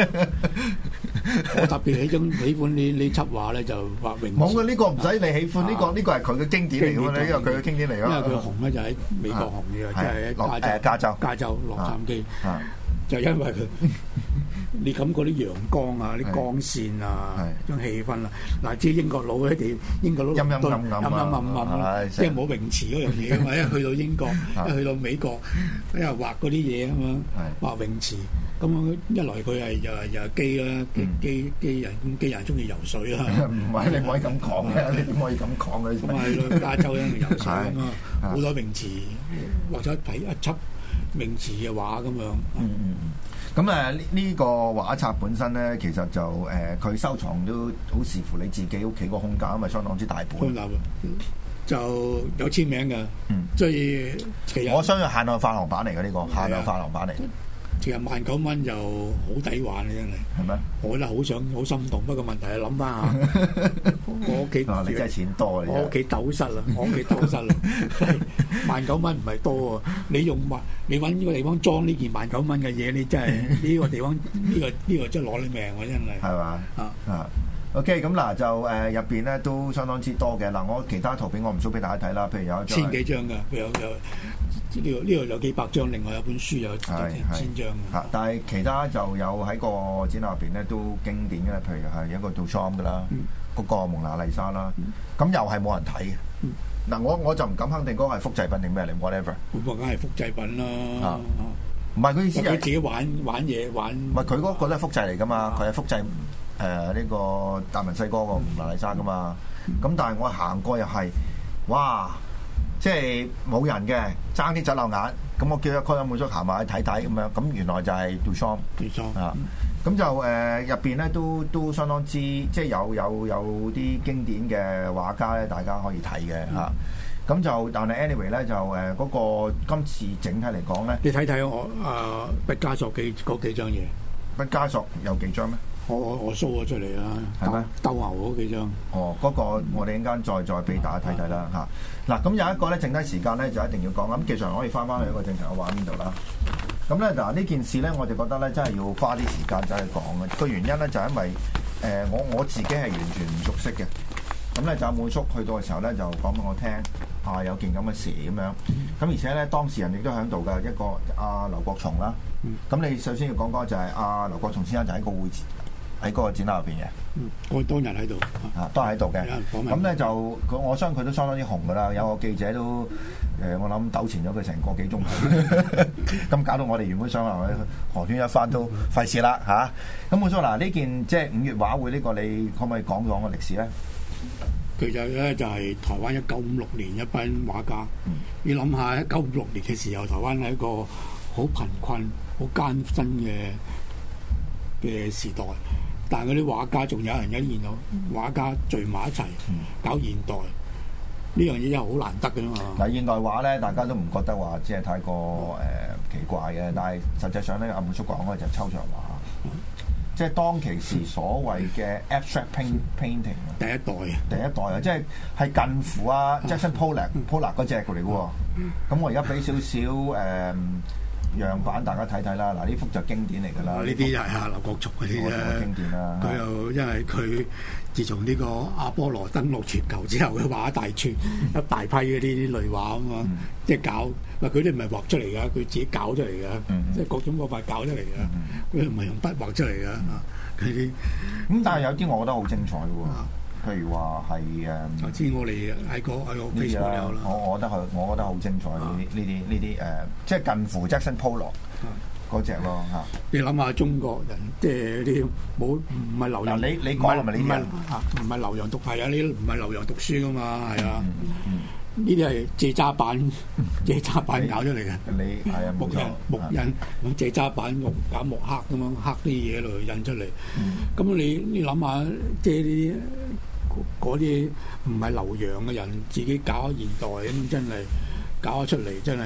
[SPEAKER 4] 我特別喜中喜歡呢呢輯畫咧，就畫榮。
[SPEAKER 3] 冇嘅，呢個唔使你喜歡，呢、啊這個呢、這個係佢嘅經典嚟嘅，呢個佢嘅經典嚟嘅。
[SPEAKER 4] 因為佢紅咧就喺美國紅嘅，即係喺加州。
[SPEAKER 3] 加州
[SPEAKER 4] 加州洛杉磯。
[SPEAKER 3] 啊啊
[SPEAKER 4] 就因為佢，你感覺啲陽光啊、啲光線啊、種氣氛啊，嗱，即係英國佬嗰啲地，英國佬
[SPEAKER 3] 陰陰暗暗
[SPEAKER 4] 陰陰暗暗啦，即係冇泳池嗰樣嘢啊嘛！一去到英國，一去到美國，一係畫嗰啲嘢啊嘛，畫泳池，咁一來佢係又係又係基啦，基基人咁基人中意游水啦，
[SPEAKER 3] 唔係你唔可以咁講嘅，你點可以咁講嘅？
[SPEAKER 4] 咁係咯，加州因為游水啊嘛，好多泳池，或者睇一輯泳池嘅畫咁樣。
[SPEAKER 3] 嗯嗯。咁誒呢呢個畫冊本身咧，其實就誒佢、呃、收藏都好視乎你自己屋企個空間，因為相當之大本。
[SPEAKER 4] 就有簽名嘅，嗯，所以其實
[SPEAKER 3] 我相信限量發行版嚟嘅呢個，限量發行版嚟。
[SPEAKER 4] 其實萬九蚊就好抵玩嘅，真係。係咩？我覺得好想好心動，不過問題係諗翻下，我屋企
[SPEAKER 3] 你真係錢多啊！
[SPEAKER 4] 我屋企斗室啦，我屋企斗室啦，萬九蚊唔係多喎。你用你揾呢個地方裝呢件萬九蚊嘅嘢，你真係呢個地方呢個呢個真係攞你命喎，真係。係嘛？啊啊！
[SPEAKER 3] OK，咁嗱就誒入邊咧都相當之多嘅。嗱，我其他圖片我唔 show 俾大家睇啦。譬如有一張
[SPEAKER 4] 千幾張㗎，佢有有呢度呢度有幾百張，另外有本書有千張嘅。
[SPEAKER 3] 嚇！但係其他就有喺個展覽入邊咧都經典嘅，譬如係一個 Duchamp 㗎啦，嗰個蒙娜麗莎啦，咁又係冇人睇嘅。嗱，我我就唔敢肯定嗰個係複製品定咩嚟 ，whatever。
[SPEAKER 4] 嗰個梗係複製品啦。
[SPEAKER 3] 唔係佢意思係
[SPEAKER 4] 佢自己玩玩嘢玩。
[SPEAKER 3] 唔係佢嗰個都係複製嚟㗎嘛，佢係複製。誒呢、呃這個達文西哥個蒙娜麗莎噶嘛，咁、嗯、但係我行過又係，哇！即係冇人嘅，爭啲走漏眼，咁我叫阿 Colin 冇咗行埋去睇睇咁樣，咁原來就係 Duchamp 啊，咁、嗯、就誒入邊咧都都相當之，即係有有有啲經典嘅畫家咧，大家可以睇嘅嚇。咁、嗯啊、就但係 anyway 咧就誒嗰、呃那個今次整體嚟講咧，
[SPEAKER 4] 你睇睇我啊畢加索幾嗰幾張嘢。
[SPEAKER 3] 畢加索有幾張咩？
[SPEAKER 4] 我我我 show 咗出嚟啦，
[SPEAKER 3] 係咩？
[SPEAKER 4] 鬥牛嗰幾張。
[SPEAKER 3] 哦，嗰、那個我哋陣間再再俾大家睇睇啦嚇。嗱，咁有一個咧，剩低時間咧就一定要講。咁技術上可以翻翻去一個正常嘅畫面度啦。咁咧嗱，呢件事咧，我就覺得咧，真係要花啲時間走去講嘅。個原因咧就係因為誒、呃，我我自己係完全唔熟悉嘅。咁咧就阿滿叔去到嘅時候咧，就講俾我聽啊，有件咁嘅事咁樣。咁而且咧，當事人亦都喺度嘅一個阿劉國松啦。咁你首先要講講就係阿劉國松先生就喺個會喺嗰個展覽入邊嘅。
[SPEAKER 4] 嗯，我當日喺度
[SPEAKER 3] 啊，都喺度嘅。咁咧就我相信佢都相當之紅噶啦。有個記者都誒、呃，我諗糾纏咗佢成個幾鐘頭。咁搞到我哋原本想話寒暄一番都費事啦嚇。咁滿叔嗱，呢件即係五月畫會呢個，你可唔可以講講個歷史咧？
[SPEAKER 4] 佢就咧就係台灣一九五六年一班畫家。嗯、你諗下，一九五六年嘅時候，台灣係一個好貧困、好艱辛嘅嘅時代。但係嗰啲畫家仲有人一見到畫家聚埋一齊搞現代呢樣嘢，真係好難得嘅嘛。
[SPEAKER 3] 嗱，現代畫咧，大家都唔覺得話即係太過誒、呃、奇怪嘅，但係實際上咧，阿滿叔講嘅就係抽象畫，嗯、即係當其時所謂嘅 abstract painting
[SPEAKER 4] 第一代啊，
[SPEAKER 3] 第一代啊，即係係近乎啊 Jackson Pollock Pollock 嗰隻嚟嘅喎。咁我而家俾少少誒樣板大家睇睇啦。嗱，呢幅就經典嚟㗎啦。
[SPEAKER 4] 呢啲就係阿劉國松嗰啲啫。經典啦。佢又因為佢自從呢個阿波羅登陸全球之後，佢畫一大串、嗯、一大批嗰啲類畫啊嘛，嗯、即係搞。喂，佢哋唔係畫出嚟㗎，佢自己搞出嚟㗎，嗯、即係各種各法搞出嚟㗎。佢唔係用筆畫出嚟㗎。佢啲
[SPEAKER 3] 咁，但係有啲我覺得好精彩嘅喎。譬如話係誒，
[SPEAKER 4] 頭先我哋喺個喺個 Facebook 有啦。
[SPEAKER 3] 我我覺得佢，我覺得好精彩呢啲呢啲呢啲誒，即係近乎 Jackson Pollock 嗰隻咯嚇。你
[SPEAKER 4] 諗下中國人，即係啲冇唔係留洋，
[SPEAKER 3] 你你講係咪呢啲
[SPEAKER 4] 啊？唔係留洋讀係啊，你唔係留洋讀書噶嘛，係啊。呢啲係借渣版，借渣版搞出嚟嘅。
[SPEAKER 3] 你係啊，
[SPEAKER 4] 木印木印咁借渣版木搞木刻咁樣刻啲嘢落去印出嚟。咁你你諗下，即係啲。嗰啲唔係留洋嘅人自己搞現代咁，真係搞咗出嚟，真係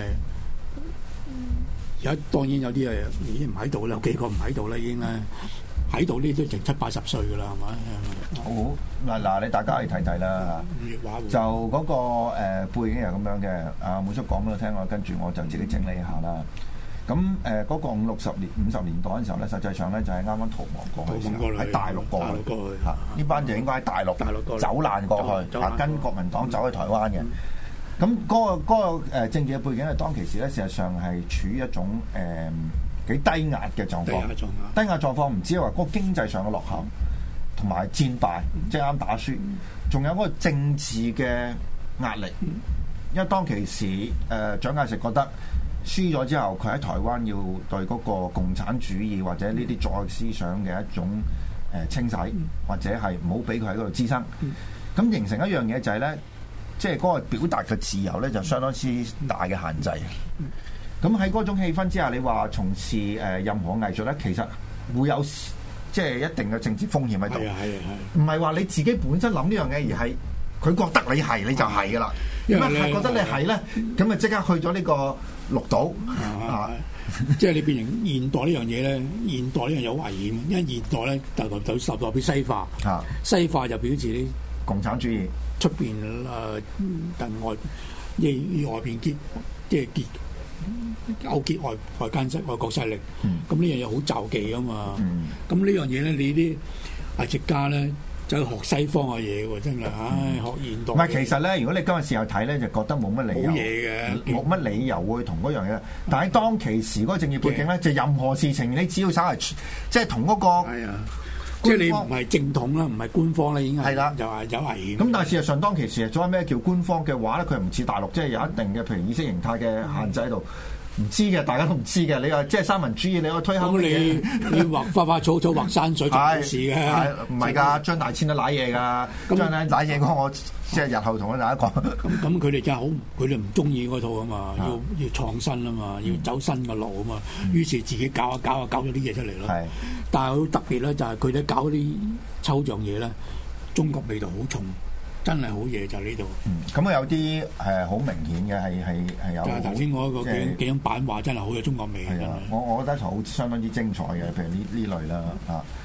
[SPEAKER 4] 有當然有啲誒已經唔喺度啦，有幾個唔喺度啦，已經啦，喺度呢都成七八十歲噶啦，係咪？
[SPEAKER 3] 好嗱嗱，你大家可以睇睇啦。就嗰、那個、呃、背景係咁樣嘅，阿滿叔講俾我聽，我跟住我就自己整理一下啦。咁誒嗰個五六十年五十年代嘅時候咧，實際上咧就係啱啱逃亡過去，喺大陸過去嚇。呢班就應該喺大陸走難過去，啊跟國民黨走去台灣嘅。咁嗰個嗰個誒政治嘅背景係當其時咧，事實上係處於一種誒幾低壓嘅狀況。低壓狀況唔止係話嗰個經濟上嘅落後，同埋戰敗，即係啱打輸，仲有嗰個政治嘅壓力。因為當其時誒蔣介石覺得。輸咗之後，佢喺台灣要對嗰個共產主義或者呢啲左翼思想嘅一種誒清洗，或者係唔好俾佢喺嗰度滋生。咁形成一樣嘢就係咧，即係嗰個表達嘅自由咧，就相當之大嘅限制。咁喺嗰種氣氛之下，你話從事誒任何藝術咧，其實會有即係一定嘅政治風險喺度。係啊係啊係。唔係話你自己本身諗呢樣嘢，而係佢覺得你係你就係噶啦。因為係覺得你係咧，咁咪即刻去咗呢個綠島啊！
[SPEAKER 4] 即係你變成現代呢樣嘢咧，現代呢樣嘢好危險，因為現代咧就就就代表西化，啊、西化就表示啲
[SPEAKER 3] 共產主義
[SPEAKER 4] 出邊誒近外，亦外邊結即係結勾結外外間勢外國勢力，咁呢、嗯、樣嘢好詐忌噶嘛。咁、嗯、呢樣嘢咧，你啲藝術家咧。就學西方嘅嘢喎，真係，唉，學現代。唔係，
[SPEAKER 3] 其實咧，如果你今日時候睇咧，就覺得冇乜理由，
[SPEAKER 4] 冇嘢嘅，
[SPEAKER 3] 冇乜理由會同嗰樣嘢。但係當其時嗰個政治背景咧，就任何事情你只要稍為即係同嗰個，係啊，
[SPEAKER 4] 即係你唔係正統啦，唔係官方咧，已經係啦，就係有危險。
[SPEAKER 3] 咁但係事實上當其時，所謂咩叫官方嘅話咧，佢唔似大陸，即係有一定嘅譬如意識形態嘅限制喺度。唔知嘅，大家都唔知嘅。你話即係三民主義，你話推行
[SPEAKER 4] 咁你你畫花花草草畫山水就冇事嘅，
[SPEAKER 3] 唔係㗎。張大千都瀨嘢㗎，張咧瀨嘢講我即係日後同大家講。
[SPEAKER 4] 咁咁佢哋真係好，佢哋唔中意嗰套啊嘛，要要創新啊嘛，要走新嘅路啊嘛。於是自己搞下搞下搞咗啲嘢出嚟咯。係，但係好特別咧，就係佢哋搞啲抽象嘢咧，中國味道好重。真係好嘢就呢度。
[SPEAKER 3] 咁啊有啲誒好明顯嘅係係係有。
[SPEAKER 4] 頭先我嗰個幾幾種版畫真係好有中國味。
[SPEAKER 3] 係啊，我我覺得好相當之精彩嘅，譬如呢呢類啦嚇。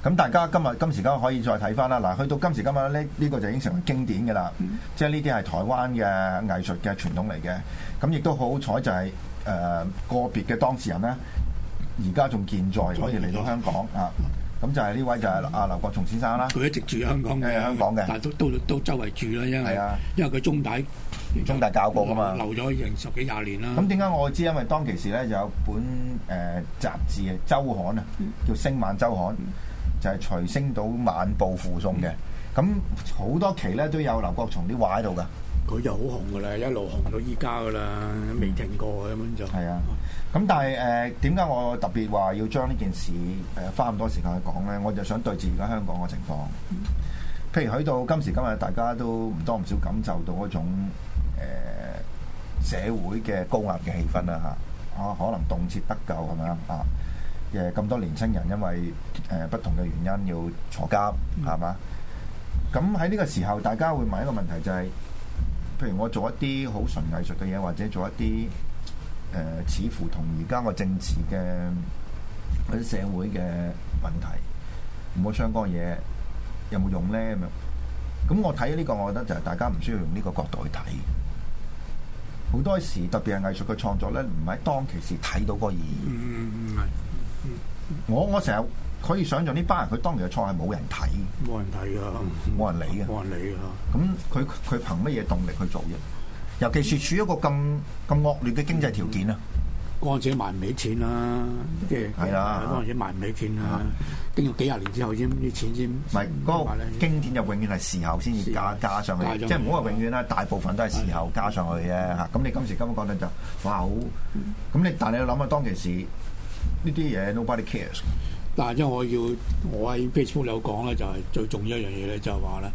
[SPEAKER 3] 咁大家今日今時今日可以再睇翻啦。嗱，去到今時今日咧，呢、呢個就已經成為經典嘅啦。嗯、即係呢啲係台灣嘅藝術嘅傳統嚟嘅。咁亦都好彩就係、是、誒、呃、個別嘅當事人咧，而家仲健在，可以嚟到香港啊。咁就係呢位就係阿劉國松先生啦。佢一直住喺香港嘅，香港嘅，但係都都都周圍住啦，因為因為佢中大中大教過噶嘛，留咗成十幾廿年啦。咁點解我知？因為當其時咧就有本誒、呃、雜誌嘅週刊啊，叫《星晚週刊》，就係隨星島晚報附送嘅。咁好多期咧都有劉國松啲畫喺度噶。佢就好紅噶啦，一路紅到依家噶啦，未停過咁樣就。係啊。咁但係誒點解我特別話要將呢件事誒、呃、花咁多時間去講咧？我就想對住而家香港嘅情況，譬如去到今時今日，大家都唔多唔少感受到嗰種、呃、社會嘅高壓嘅氣氛啦嚇，啊可能動輒得咎係咪啊？啊誒咁多年青人因為誒、呃、不同嘅原因要坐監係嘛？咁喺呢個時候，大家會問一個問題就係、是，譬如我做一啲好純藝術嘅嘢，或者做一啲誒、呃，似乎同而家個政治嘅嗰啲社會嘅問題唔好相干嘅嘢，有冇用咧？咁樣咁我睇呢個，我覺得就係大家唔需要用呢個角度去睇。好多時特別係藝術嘅創作咧，唔喺當其時睇到個意義。嗯嗯嗯、我我成日可以想象呢班人佢當年嘅創係冇人睇，冇人睇㗎，冇人理嘅，冇人理㗎。咁佢佢憑乜嘢動力去做啫？尤其是處於一個咁咁惡劣嘅經濟條件啊！嗰陣時賣唔起錢啦，即係係啊！嗰陣時賣唔起錢啦，經過幾廿年之後先啲錢先。唔係嗰個經典就永遠係事後先至加加上去，即係唔好話永遠啦，大部分都係事後加上去嘅嚇。咁你今時今日講得就哇好，咁你但係你諗下當其時呢啲嘢 nobody cares。但係因為我要我喺 Facebook 有講咧，就係最重要一樣嘢咧，就係話咧。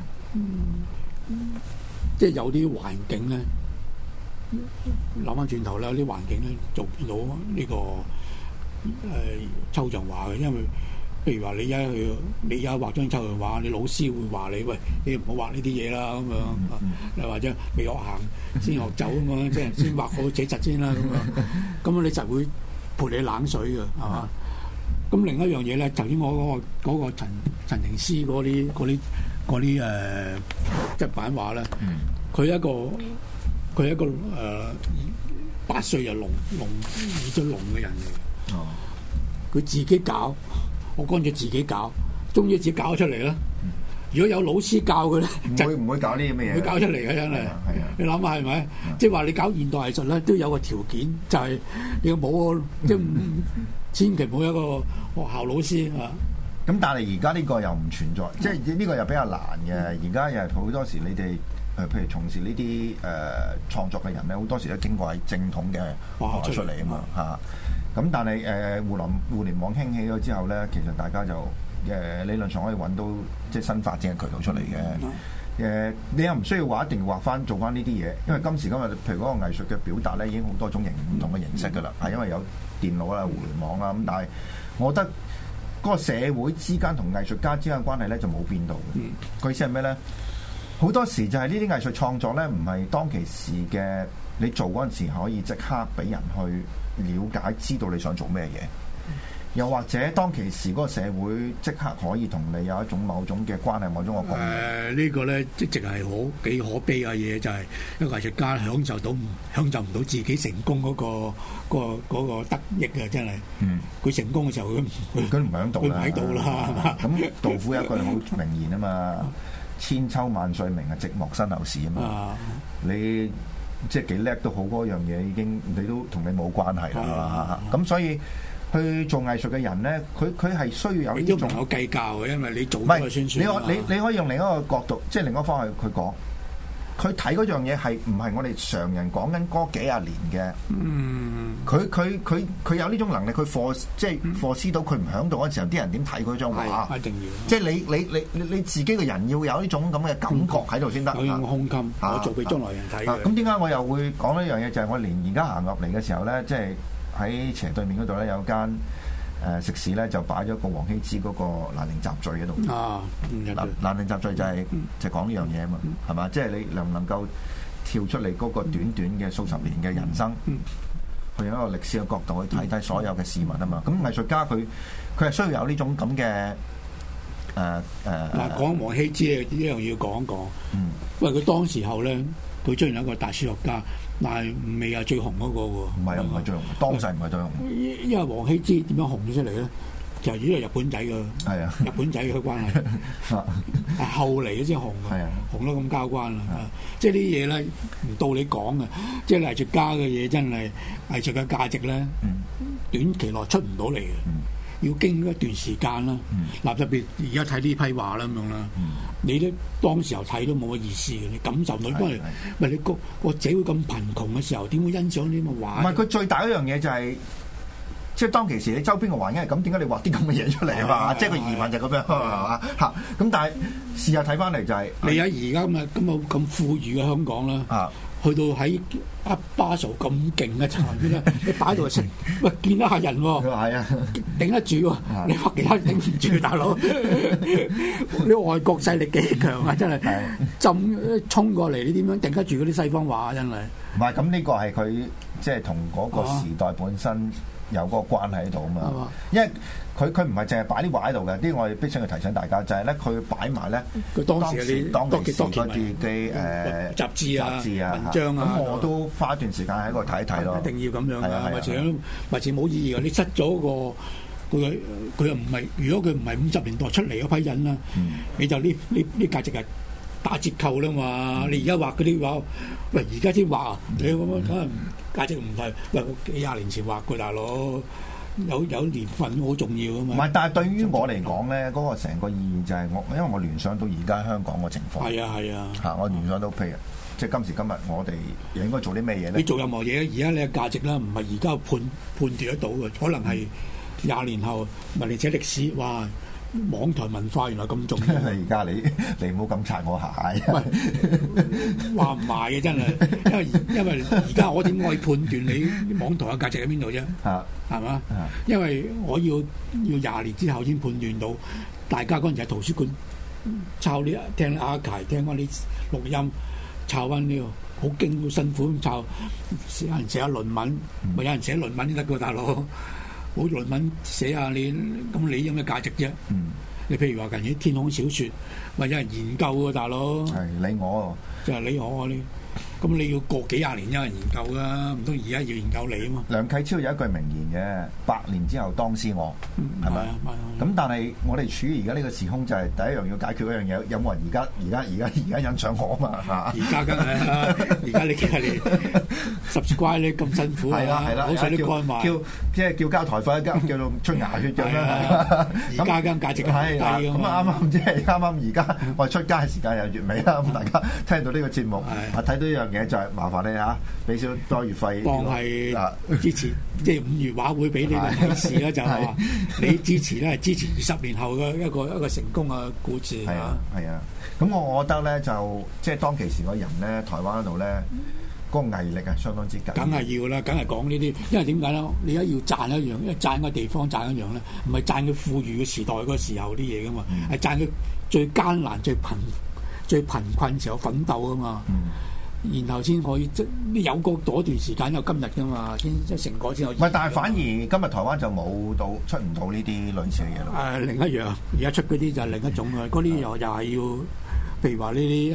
[SPEAKER 3] 即係有啲環境咧，諗翻轉頭咧，有啲環境咧做唔到呢、這個誒、呃、抽象畫嘅，因為譬如話你而家去，你而家畫張抽象畫，你老師會話你喂，你唔好畫呢啲嘢啦咁樣，又或者未學行先學走咁樣，即係先畫好寫實先啦咁樣，咁你就會潑你冷水嘅，係嘛？咁另一樣嘢咧，頭先我嗰、那個嗰、那個陳陳情詩嗰啲嗰啲。嗰啲誒即係版畫咧，佢、嗯、一個佢一個誒八、呃、歲就聾聾耳咗聾嘅人嚟嘅。哦，佢自己搞，我乾脆自己搞，終於自己搞出嚟啦。嗯、如果有老師教佢咧，就會唔會搞呢啲咩嘢？會搞出嚟嘅真係。係啊，你諗下係咪？即係話你搞現代藝術咧，都有個條件，就係、是、你要冇個即係千祈冇一個學校老師啊。咁但係而家呢個又唔存在，即係呢個又比較難嘅。而家又係好多時你哋誒，譬如從事呢啲誒創作嘅人咧，好多時都經過係正統嘅學出嚟啊嘛嚇。咁但係誒互聯互聯網興起咗之後咧，其實大家就誒、呃、理論上可以揾到即係新發展嘅渠道出嚟嘅。誒、呃、你又唔需要話一定要畫翻做翻呢啲嘢，因為今時今日譬如嗰個藝術嘅表達咧，已經好多種形唔同嘅形式噶啦，係因為有電腦啦、互聯網啦咁。但係我覺得。嗰個社會之間同藝術家之間嘅關係咧就冇變到嘅。佢意思係咩咧？好多時就係呢啲藝術創作咧，唔係當其時嘅你做嗰陣時可以即刻俾人去了解，知道你想做咩嘢。又或者當其時嗰個社會即刻可以同你有一種某種嘅關係，某種嘅共鳴。誒、呃這個、呢個咧，即係係好幾可悲嘅嘢，就係、是、一個藝術家享受到享受唔到自己成功嗰、那個嗰、那個那個、得益啊！真係，嗯，佢成功嘅時候，佢佢唔喺度啦，佢唔喺度啦。咁杜甫有一句好名言啊嘛，千秋萬歲名啊，寂寞身後事啊嘛。啊你即係幾叻都好，嗰樣嘢已經你都同你冇關係啦。咁所以。去做藝術嘅人咧，佢佢係需要有呢種都唔好計較嘅，因為你做咗個宣傳。你可你你可以用另一個角度，即係另一個方向去講。佢睇嗰樣嘢係唔係我哋常人講緊嗰幾廿年嘅？嗯，佢佢佢佢有呢種能力，佢 for 即係 foresee 到佢唔響度嗰陣時候，啲人點睇佢張畫？一定要。即係你你你你自己個人要有呢種咁嘅感覺喺度先得。有用胸襟，我做俾將來人睇嘅。咁點解我又會講呢樣嘢？就係我連而家行入嚟嘅時候咧，即係。喺斜對面嗰度咧有間誒、呃、食肆咧就擺咗個王羲之嗰個蘭亭集序喺度。啊，蘭蘭亭集序就係、是嗯、就講呢樣嘢啊嘛，係嘛、嗯？即係你能唔能夠跳出嚟嗰個短短嘅數十年嘅人生，嗯嗯、去用一個歷史嘅角度去睇睇所有嘅事物啊嘛。咁藝術家佢佢係需要有呢種咁嘅誒
[SPEAKER 4] 嗱，講王羲之呢樣要講一講，
[SPEAKER 3] 嗯，
[SPEAKER 4] 因為佢當時候咧，佢雖然係一個大書學家，但係未係最紅嗰個喎。
[SPEAKER 3] 唔係啊，唔係最紅，當世唔係最紅。
[SPEAKER 4] 因為王羲之點樣紅咗出嚟咧？就係因為日本仔嘅，
[SPEAKER 3] 係啊，
[SPEAKER 4] 日本仔嘅關係，係後嚟先紅嘅，
[SPEAKER 3] 係啊，
[SPEAKER 4] 紅得咁交關啦。即係呢啲嘢咧，唔到你講嘅，即係藝術家嘅嘢真係藝術嘅價值咧，短期內出唔到嚟嘅。要經一段時間啦，嗱、嗯、特別而家睇呢批畫啦咁樣啦，嗯、你都當時候睇都冇乜意思嘅，你感受到，因為唔係你個個社會咁貧窮嘅時候，點會欣賞呢啲咁嘅畫？唔係
[SPEAKER 3] 佢最大一樣嘢就係、是，即係當其時你周邊嘅環境係咁，點解你畫啲咁嘅嘢出嚟啊嘛？即係個疑問就咁樣係嘛嚇？咁但係事實睇翻嚟就係、是，
[SPEAKER 4] 你喺而家咁啊咁啊咁富裕嘅香港啦。啊去到喺阿巴蘇咁勁嘅場面咧，你擺到食，喂見得下人喎，係啊，頂得住喎，你話其他頂唔住，大佬，你外國勢力幾強啊，真係，浸衝過嚟，你點樣頂得住嗰啲西方畫真係？
[SPEAKER 3] 唔係，咁呢個係佢即係同嗰個時代本身有嗰個關係喺度啊嘛，因為佢佢唔係淨係擺啲畫喺度嘅，啲我哋必須要提醒大家，就係咧佢擺埋咧
[SPEAKER 4] 佢當時啲
[SPEAKER 3] 當其時嗰啲嘅誒
[SPEAKER 4] 雜誌啊、
[SPEAKER 3] 雜誌啊、
[SPEAKER 4] 文章啊，
[SPEAKER 3] 咁我都花一段時間喺度睇一睇咯。
[SPEAKER 4] 一定要咁樣㗎，或者或者冇意義㗎，你失咗個佢佢又唔係，如果佢唔係五十年代出嚟嗰批人啦，你就呢呢呢價值係打折扣啦嘛！你而家畫嗰啲畫，喂而家先畫啊！你咁樣可能價值唔係，喂幾廿年前畫嘅大佬，有有年份好重要啊嘛。唔係，
[SPEAKER 3] 但係對於我嚟講咧，嗰個成個意義就係我，因為我聯想到而家香港嘅情況。係啊係啊。嚇！我聯想到譬如，即係今時今日我哋又應該做啲咩嘢咧？
[SPEAKER 4] 你做任何嘢，而家你嘅價值咧，唔係而家判判斷得到嘅，可能係廿年後，唔係而且歷史哇！網台文化原來咁重要。
[SPEAKER 3] 而家你你唔好咁擦我鞋。
[SPEAKER 4] 話唔埋嘅真係，因為因為而家我點可以判斷你網台嘅價值喺邊度啫？啊，係嘛？因為我要要廿年之後先判斷到，大家嗰陣時喺圖書館抄呢聽 archive 聽翻啲錄音，抄翻呢個好驚好辛苦咁抄，有人寫下論文，咪、嗯、有人寫論文先得㗎大佬。好論文寫下你，咁你有咩價值啫？嗯、你譬如話近啲天空小説，咪有人研究喎，大佬。係
[SPEAKER 3] 你我，
[SPEAKER 4] 就係你我你。咁你要過幾廿年有人研究噶，唔通而家要研究你啊嘛？
[SPEAKER 3] 梁啟超有一句名言嘅，百年之後當思我，係咪？咁但係我哋處於而家呢個時空，就係第一樣要解決一樣嘢，有冇人而家而家而家而家欣賞我啊嘛？
[SPEAKER 4] 而家梗係啦，而家你其實你 subscribe 你咁辛苦啊，好使啲乾話，
[SPEAKER 3] 叫即係叫交台費，交叫到出牙血咁樣。
[SPEAKER 4] 而家間價值係低㗎
[SPEAKER 3] 咁啱啱即係啱啱而家我哋出街嘅時間又月尾啦，咁大家聽到呢個節目啊睇到一樣嘢就係麻煩你嚇，俾少多月費。
[SPEAKER 4] 當係支持，即係五月畫會俾你嘅提示啦，就係話你支持咧，支持二十年後嘅一個一個成功嘅故事。
[SPEAKER 3] 係啊，係啊。咁我覺得咧，就即係當其時個人咧，台灣嗰度咧，嗰個毅力係相當之緊。
[SPEAKER 4] 梗係要啦，梗係講呢啲，因為點解咧？你而家要讚一樣，因為讚個地方讚一樣咧，唔係讚佢富裕嘅時代嗰個時候啲嘢噶嘛，係讚佢最艱難、最貧、最貧困時候奮鬥噶嘛。嗯然後先可以即有個嗰段時間有今日噶嘛，先即係成果先有。唔係，
[SPEAKER 3] 但係反而今日台灣就冇到出唔到呢啲類似嘅嘢咯。
[SPEAKER 4] 誒、呃，另一樣而家出嗰啲就係另一種嘅，嗰啲又又係要，譬如話呢啲誒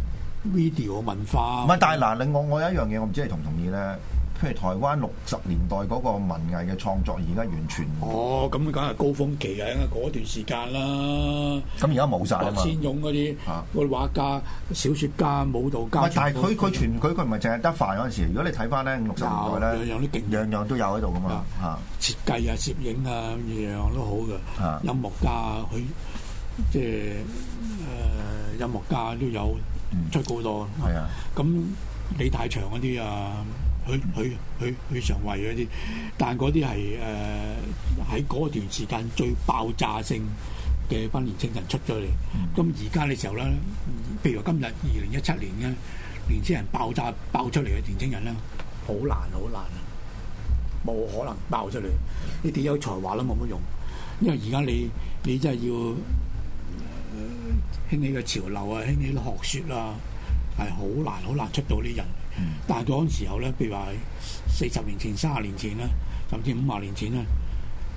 [SPEAKER 4] video 文化。
[SPEAKER 3] 唔係，但係嗱，另外我有一樣嘢，我唔知你同唔同意咧。譬如台灣六十年代嗰個文藝嘅創作，而家完全
[SPEAKER 4] 哦，咁梗係高峰期啊！嗰段時間啦。
[SPEAKER 3] 咁而家冇晒啊嘛。
[SPEAKER 4] 白先勇嗰啲，嗰啲畫家、小説家、舞蹈家。
[SPEAKER 3] 但係佢佢全佢佢唔係淨係得飯嗰陣時。如果你睇翻咧六十年代咧，
[SPEAKER 4] 樣樣都勁，
[SPEAKER 3] 樣樣都有喺度噶嘛。
[SPEAKER 4] 嚇，設計啊、攝影啊，樣樣都好嘅。音樂家佢即係誒音樂家都有出好多。係啊。咁李泰祥嗰啲啊。許許許許常惠嗰啲，但嗰啲係誒喺嗰段時間最爆炸性嘅班年青人出咗嚟。咁而家嘅時候咧，譬如話今日二零一七年咧，年青人爆炸爆出嚟嘅年青人咧，好難好難啊，冇可能爆出嚟。你幾有才華都冇乜用，因為而家你你真係要興起個潮流啊，興起啲學説啊，係好難好難出到啲人。但係嗰陣時候咧，譬如話四十年前、三十年前咧，甚至五十年前咧，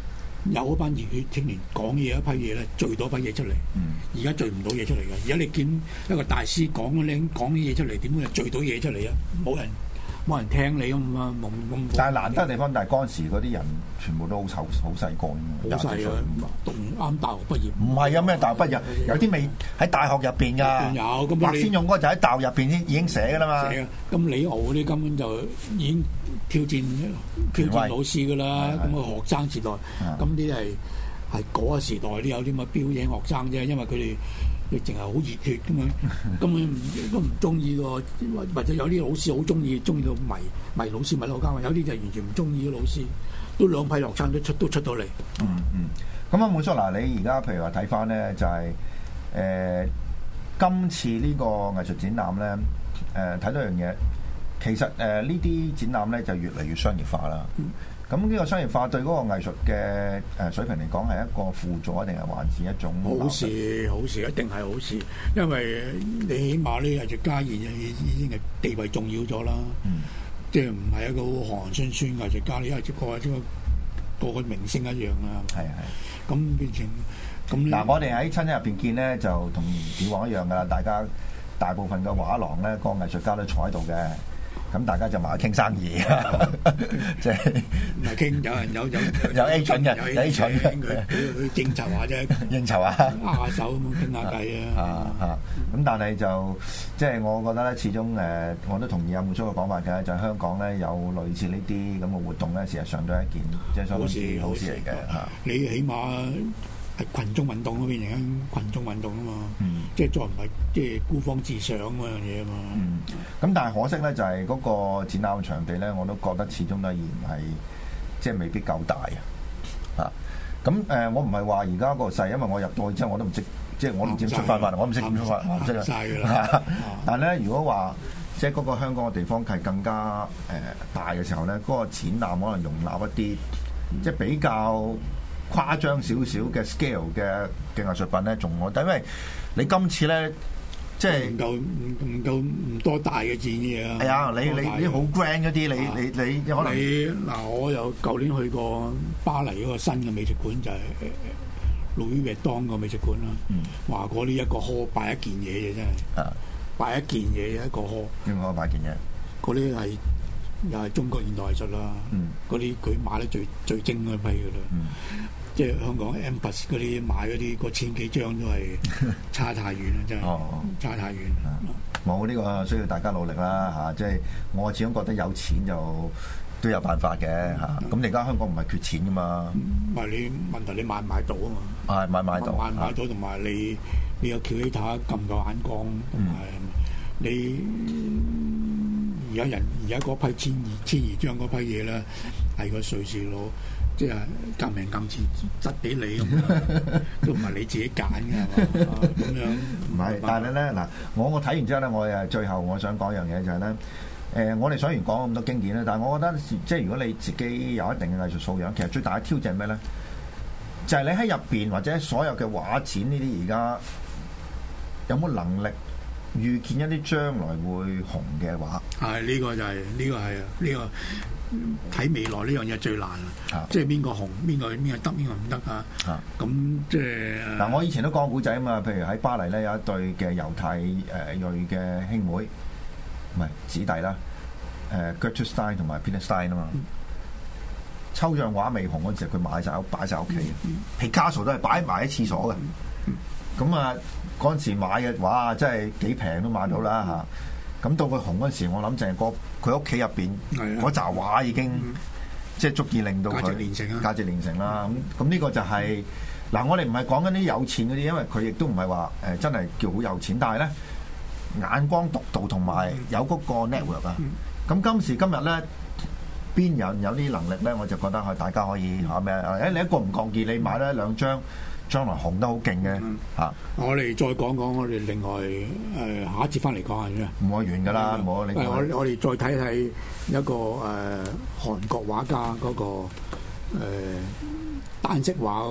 [SPEAKER 4] 有嗰班熱血青年講嘢一批嘢咧，聚到一批嘢出嚟。而家聚唔到嘢出嚟嘅。而家你見一個大師講嘅靚講啲嘢出嚟，點會聚到嘢出嚟啊？冇人冇人聽你咁啊！冇冇。
[SPEAKER 3] 但係難得地方，但係嗰陣時嗰啲人全部都好細好細個，
[SPEAKER 4] 好細啊！讀啱大學畢業。
[SPEAKER 3] 唔係啊，咩大學畢業？有啲未喺大學入邊㗎。有咁。白先勇嗰個就喺大學入邊先已經寫㗎啦嘛。寫啊！咁
[SPEAKER 4] 李敖嗰啲根本就已經挑戰挑戰老師㗎啦。咁啊學生時代，咁啲係係嗰個時代都有啲咁嘅標青學生啫，因為佢哋。亦淨係好熱血咁樣，根本都唔中意個，或者有啲老師好中意，中意到迷迷老師迷到交，有啲就完全唔中意嘅老師，都兩批學生都出都出到嚟。
[SPEAKER 3] 嗯嗯，咁啊，滿叔嗱，你而家譬如話睇翻咧，就係、是、誒、呃、今次呢個藝術展覽咧，誒睇到樣嘢，其實誒、呃、呢啲展覽咧就越嚟越商業化啦。嗯咁呢個商業化對嗰個藝術嘅誒水平嚟講係一個輔助，定係還是一種
[SPEAKER 4] 好事？好事，一定係好事，因為你起碼呢藝術家已已經係地位重要咗啦。嗯，即係唔係一個好寒酸酸藝術家，你係個個個個明星一樣啊。係係。咁變成咁
[SPEAKER 3] 嗱，我哋喺親戚入邊見咧，就同以往一樣噶啦。大家大部分嘅畫廊咧，個藝術家都坐喺度嘅。咁大家就埋去傾生意，即係
[SPEAKER 4] 唔係傾？有人有有
[SPEAKER 3] 有 agent 嘅，有 agent 嘅，
[SPEAKER 4] 佢佢應酬下啫，
[SPEAKER 3] 應酬下，
[SPEAKER 4] 握下手咁傾下偈啊！
[SPEAKER 3] 啊啊！咁但係就即係我覺得咧，始終誒，我都同意阿滿叔嘅講法嘅，就係香港咧有類似呢啲咁嘅活動咧，事實上都係一件即係相當之好事嚟嘅嚇。
[SPEAKER 4] 你起碼係群眾運動嗰邊，而家群眾運動啊嘛，嗯、即係再唔係即係孤芳自賞嗰樣嘢啊嘛。
[SPEAKER 3] 咁、嗯、但係可惜咧，就係、是、嗰個展覽場地咧，我都覺得始終都仍然係即係未必夠大啊。咁誒、呃，我唔係話而家個細，因為我入到去之後我都唔識，即係我唔知點出發法，我唔識點出發，我唔識啊。但係咧，如果話即係嗰個香港嘅地方係更加誒、呃、大嘅時候咧，嗰、那個展覽可能容納一啲、嗯、即係比較誇張少少嘅 scale 嘅嘅藝術品咧，仲我，但因為你今次咧，即係
[SPEAKER 4] 唔夠唔唔夠唔多大嘅展嘢啊！
[SPEAKER 3] 係啊，你你啲好 grand 嗰啲，你你你可能
[SPEAKER 4] 你嗱，我有舊年去過巴黎嗰個新嘅美術館，就係路易威當個美術館啦。話嗰啲一個殼擺一件嘢嘅真係，擺一件嘢一個殼。
[SPEAKER 3] 點解擺件嘢？
[SPEAKER 4] 嗰啲係又係中國現代藝術啦。嗰啲佢買得最最精嗰批㗎啦。嗯即係香港 M+ 嗰啲買嗰啲個千幾張都係差太遠啦，真係、哦、差太遠。
[SPEAKER 3] 冇呢、呢個需要大家努力啦嚇、啊，即係我始終覺得有錢就都有辦法嘅嚇。咁你而家香港唔係缺錢噶嘛？
[SPEAKER 4] 唔係你問題你買唔買到啊嘛？
[SPEAKER 3] 係買買到，
[SPEAKER 4] 買唔買到同埋你你有 curator 咁夠眼光，同埋你而家人而家嗰批千二千二張嗰批嘢咧係個瑞士佬。即係革命咁似質俾你咁，都唔係你自己揀嘅，咁樣
[SPEAKER 3] 唔係。但係咧嗱，我我睇完之後咧，我誒最後我想講一樣嘢就係、是、咧，誒、呃、我哋想完講咁多經典咧，但係我覺得即係如果你自己有一定嘅藝術素養，其實最大嘅挑戰係咩咧？就係、是、你喺入邊或者所有嘅畫展呢啲而家有冇能力預見一啲將來會紅嘅畫？
[SPEAKER 4] 係呢、這個就係、是、呢、這個係啊呢個。睇未來呢樣嘢最難啊！即係邊個紅，邊個邊個得，邊個唔得啊！咁即係
[SPEAKER 3] 嗱，我以前都講古仔啊嘛。譬如喺巴黎咧有一對嘅猶太誒裔嘅兄妹，唔係子弟啦，誒 Gertrude Stein 同埋 Peter Stein 啊嘛。嗯、抽象畫未紅嗰陣時，佢買晒屋擺晒屋企嘅。Picasso 都係擺埋喺廁所嘅。咁、嗯、啊，嗰陣時買嘅畫真係幾平都買到啦嚇。嗯咁到佢紅嗰陣時，我諗淨係個佢屋企入邊嗰扎畫已經、嗯、即係足以令到佢價值連城啊！價值連城啦！咁咁呢個就係、是、嗱，我哋唔係講緊啲有錢嗰啲，因為佢亦都唔係話誒真係叫好有錢，但係咧眼光獨到同埋有嗰個 network 啊！咁、嗯、今時今日咧，邊有人有啲能力咧？我就覺得係大家可以嚇咩？誒、嗯，你一個唔覺意，你買咗兩張。將來紅得好勁嘅嚇，
[SPEAKER 4] 我哋再講講我哋另外誒、呃、下一節翻嚟講下先啊，
[SPEAKER 3] 唔可以完㗎啦，冇另外。
[SPEAKER 4] 我我哋再睇睇一個誒、呃、韓國畫家嗰、那個誒單色畫嗰個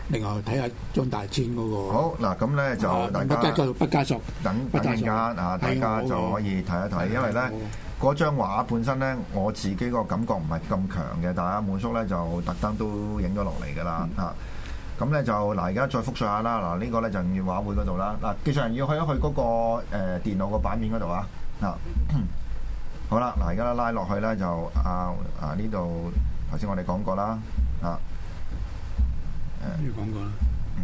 [SPEAKER 4] 另外睇下張大千嗰個。
[SPEAKER 3] 好嗱，咁咧就大家
[SPEAKER 4] 畢加畢加索
[SPEAKER 3] 等等陣間啊，大家就可以睇一睇，因為咧嗰張畫本身咧，我自己個感覺唔係咁強嘅，但係阿滿叔咧就特登都影咗落嚟㗎啦嚇。咁咧就嗱，而家再複述下啦。嗱，呢個咧就五月畫會嗰度啦。嗱，技術人要去一去嗰個誒電腦個版面嗰度啊。嗱，好啦，嗱，而家拉落去咧就啊啊呢度頭先我哋講過啦啊。
[SPEAKER 4] 誒，講過啦。
[SPEAKER 3] 嗯。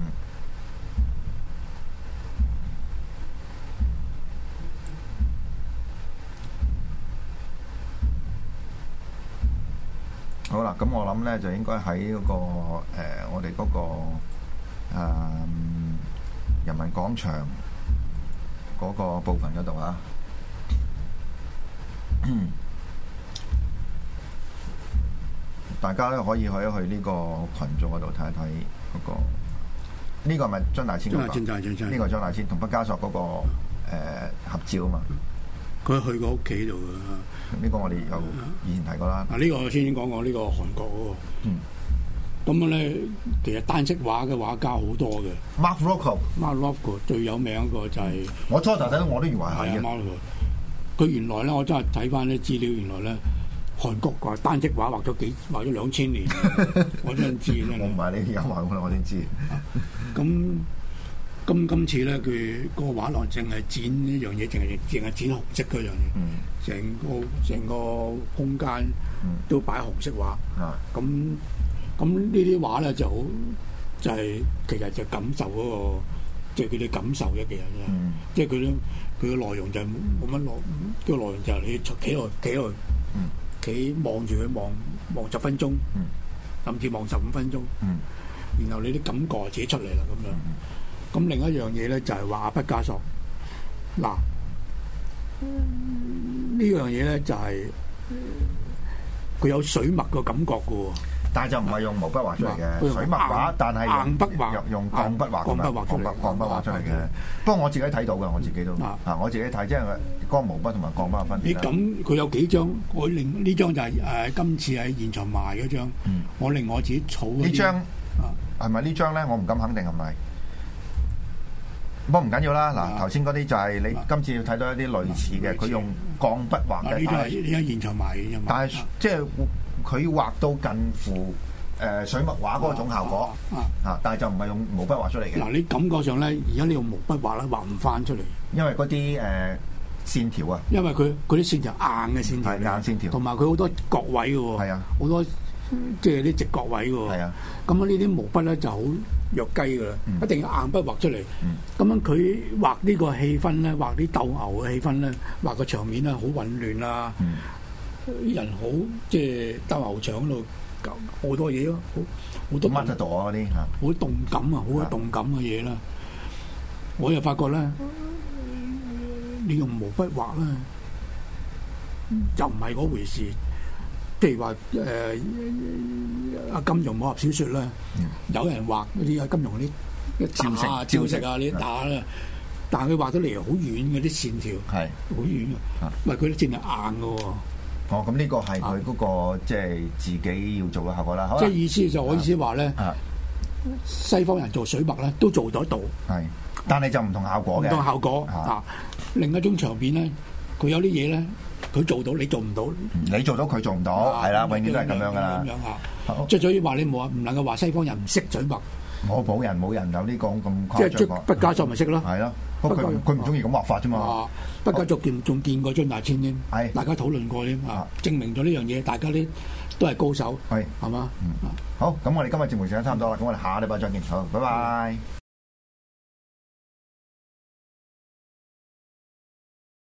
[SPEAKER 3] 好啦，咁我諗咧就應該喺嗰個誒、呃、我哋嗰、嗰個、呃、人民廣場嗰個部分嗰度啊，大家咧可以去一去呢個群組嗰度睇一睇嗰個，呢、呢個係咪張大千嗰、嗰個？呢個張大千同畢加索嗰、嗰個、呃、合照啊嘛。
[SPEAKER 4] 佢去過屋企度㗎。
[SPEAKER 3] 呢個我哋有以前提過啦。
[SPEAKER 4] 嗱，呢個我先講講呢個韓國嗰個。嗯。咁樣咧，其實單色畫嘅畫家好多嘅。
[SPEAKER 3] Mark Rothko。Mark
[SPEAKER 4] Rothko 最有名一個就係、是。
[SPEAKER 3] 我初頭睇到我都以為係啊。
[SPEAKER 4] Mark Rothko。佢原來咧，我真係睇翻啲資料，原來咧韓國個單色畫畫咗幾畫咗兩千年，我真係知咧。
[SPEAKER 3] 我唔係你而家話我啦，我先知。
[SPEAKER 4] 咁。咁今次咧，佢個畫廊淨係剪呢樣嘢，淨係淨係剪紅色嗰樣嘢，成、嗯、個成個空間都擺紅色畫。咁咁呢啲畫咧就好，就係、是、其實就感受嗰、那個，即係佢哋感受嘅其實啫。嗯、即係佢咧，佢嘅內容就係冇乜內，個內容就係你企落企落，企望住佢望望十分鐘，嗯、甚至望十五分鐘，嗯、然後你啲感覺自己出嚟啦咁樣。咁另一樣嘢咧就係話畢加索，嗱呢樣嘢咧就係佢有水墨個感覺嘅喎，
[SPEAKER 3] 但係就唔係用毛筆畫出嚟嘅水墨畫，但係
[SPEAKER 4] 硬筆畫
[SPEAKER 3] 用鋼筆畫咁樣，鋼筆鋼筆畫出嚟嘅。不過我自己睇到嘅，我自己都啊，我自己睇即係嗰個毛筆同埋鋼筆嘅分別。
[SPEAKER 4] 你咁佢有幾張？我另呢張就係誒今次喺現場賣嗰張，我另外自己儲
[SPEAKER 3] 呢張係咪呢張咧？我唔敢肯定係咪。不過唔緊要啦，嗱頭先嗰啲就係你今次要睇到一啲類似嘅，佢用鋼筆畫嘅。
[SPEAKER 4] 呢啲係呢家現場賣嘅。
[SPEAKER 3] 但係即係佢畫到近乎誒水墨畫嗰種效果啊，但係就唔係用毛筆畫出嚟嘅。
[SPEAKER 4] 嗱，你感覺上咧，而家你用毛筆畫咧，畫唔翻出嚟。
[SPEAKER 3] 因為嗰啲誒線條啊。因為
[SPEAKER 4] 佢嗰啲線條硬嘅線條。
[SPEAKER 3] 係硬線條。
[SPEAKER 4] 同埋佢好多角位嘅喎。係啊。好多即係啲直角位嘅喎。係啊。咁啊，呢啲毛筆咧就好弱雞㗎啦，嗯、一定要硬筆畫出嚟。咁、嗯、樣佢畫呢個氣氛咧，畫啲鬥牛嘅氣氛咧，畫個場面咧好混亂啊！嗯、人好即係鬥牛場嗰度搞好多嘢咯，好好多
[SPEAKER 3] 乜得到啊嗰啲嚇，
[SPEAKER 4] 好動感啊，好有動感嘅嘢啦。我又發覺咧，你用毛筆畫咧，就唔係嗰回事。譬如話誒阿金庸武俠小説咧，嗯、有人畫嗰啲阿金庸嗰啲打啊、招式啊、呢啲打咧，但係佢畫得嚟好軟嘅啲線條，係好軟嘅，唔係佢啲線係硬嘅喎。
[SPEAKER 3] 哦，咁呢個係佢嗰個即係自己要做嘅效果啦。
[SPEAKER 4] 即係意思就我意思話咧，啊、西方人做水墨咧都做得到，係，
[SPEAKER 3] 但係就唔同效果嘅，
[SPEAKER 4] 唔同效果啊。啊另一種場面咧，佢有啲嘢咧。佢做到，你做唔到。
[SPEAKER 3] 你做到，佢做唔到，係啦，永遠都係咁樣噶啦。
[SPEAKER 4] 咁樣嚇，即係所以話你冇話唔能夠話西方人唔識水墨。
[SPEAKER 3] 我冇人冇人有呢個咁誇張。
[SPEAKER 4] 即係畢加索咪識咯。
[SPEAKER 3] 係咯，不過佢佢唔中意咁畫法啫嘛。
[SPEAKER 4] 畢加索見仲見過張大千添，係大家討論過添啊，證明咗呢樣嘢，大家啲都係高手，係係嘛。好，咁我哋今日節目時間差唔多啦，咁我哋下禮拜再見，好，拜拜。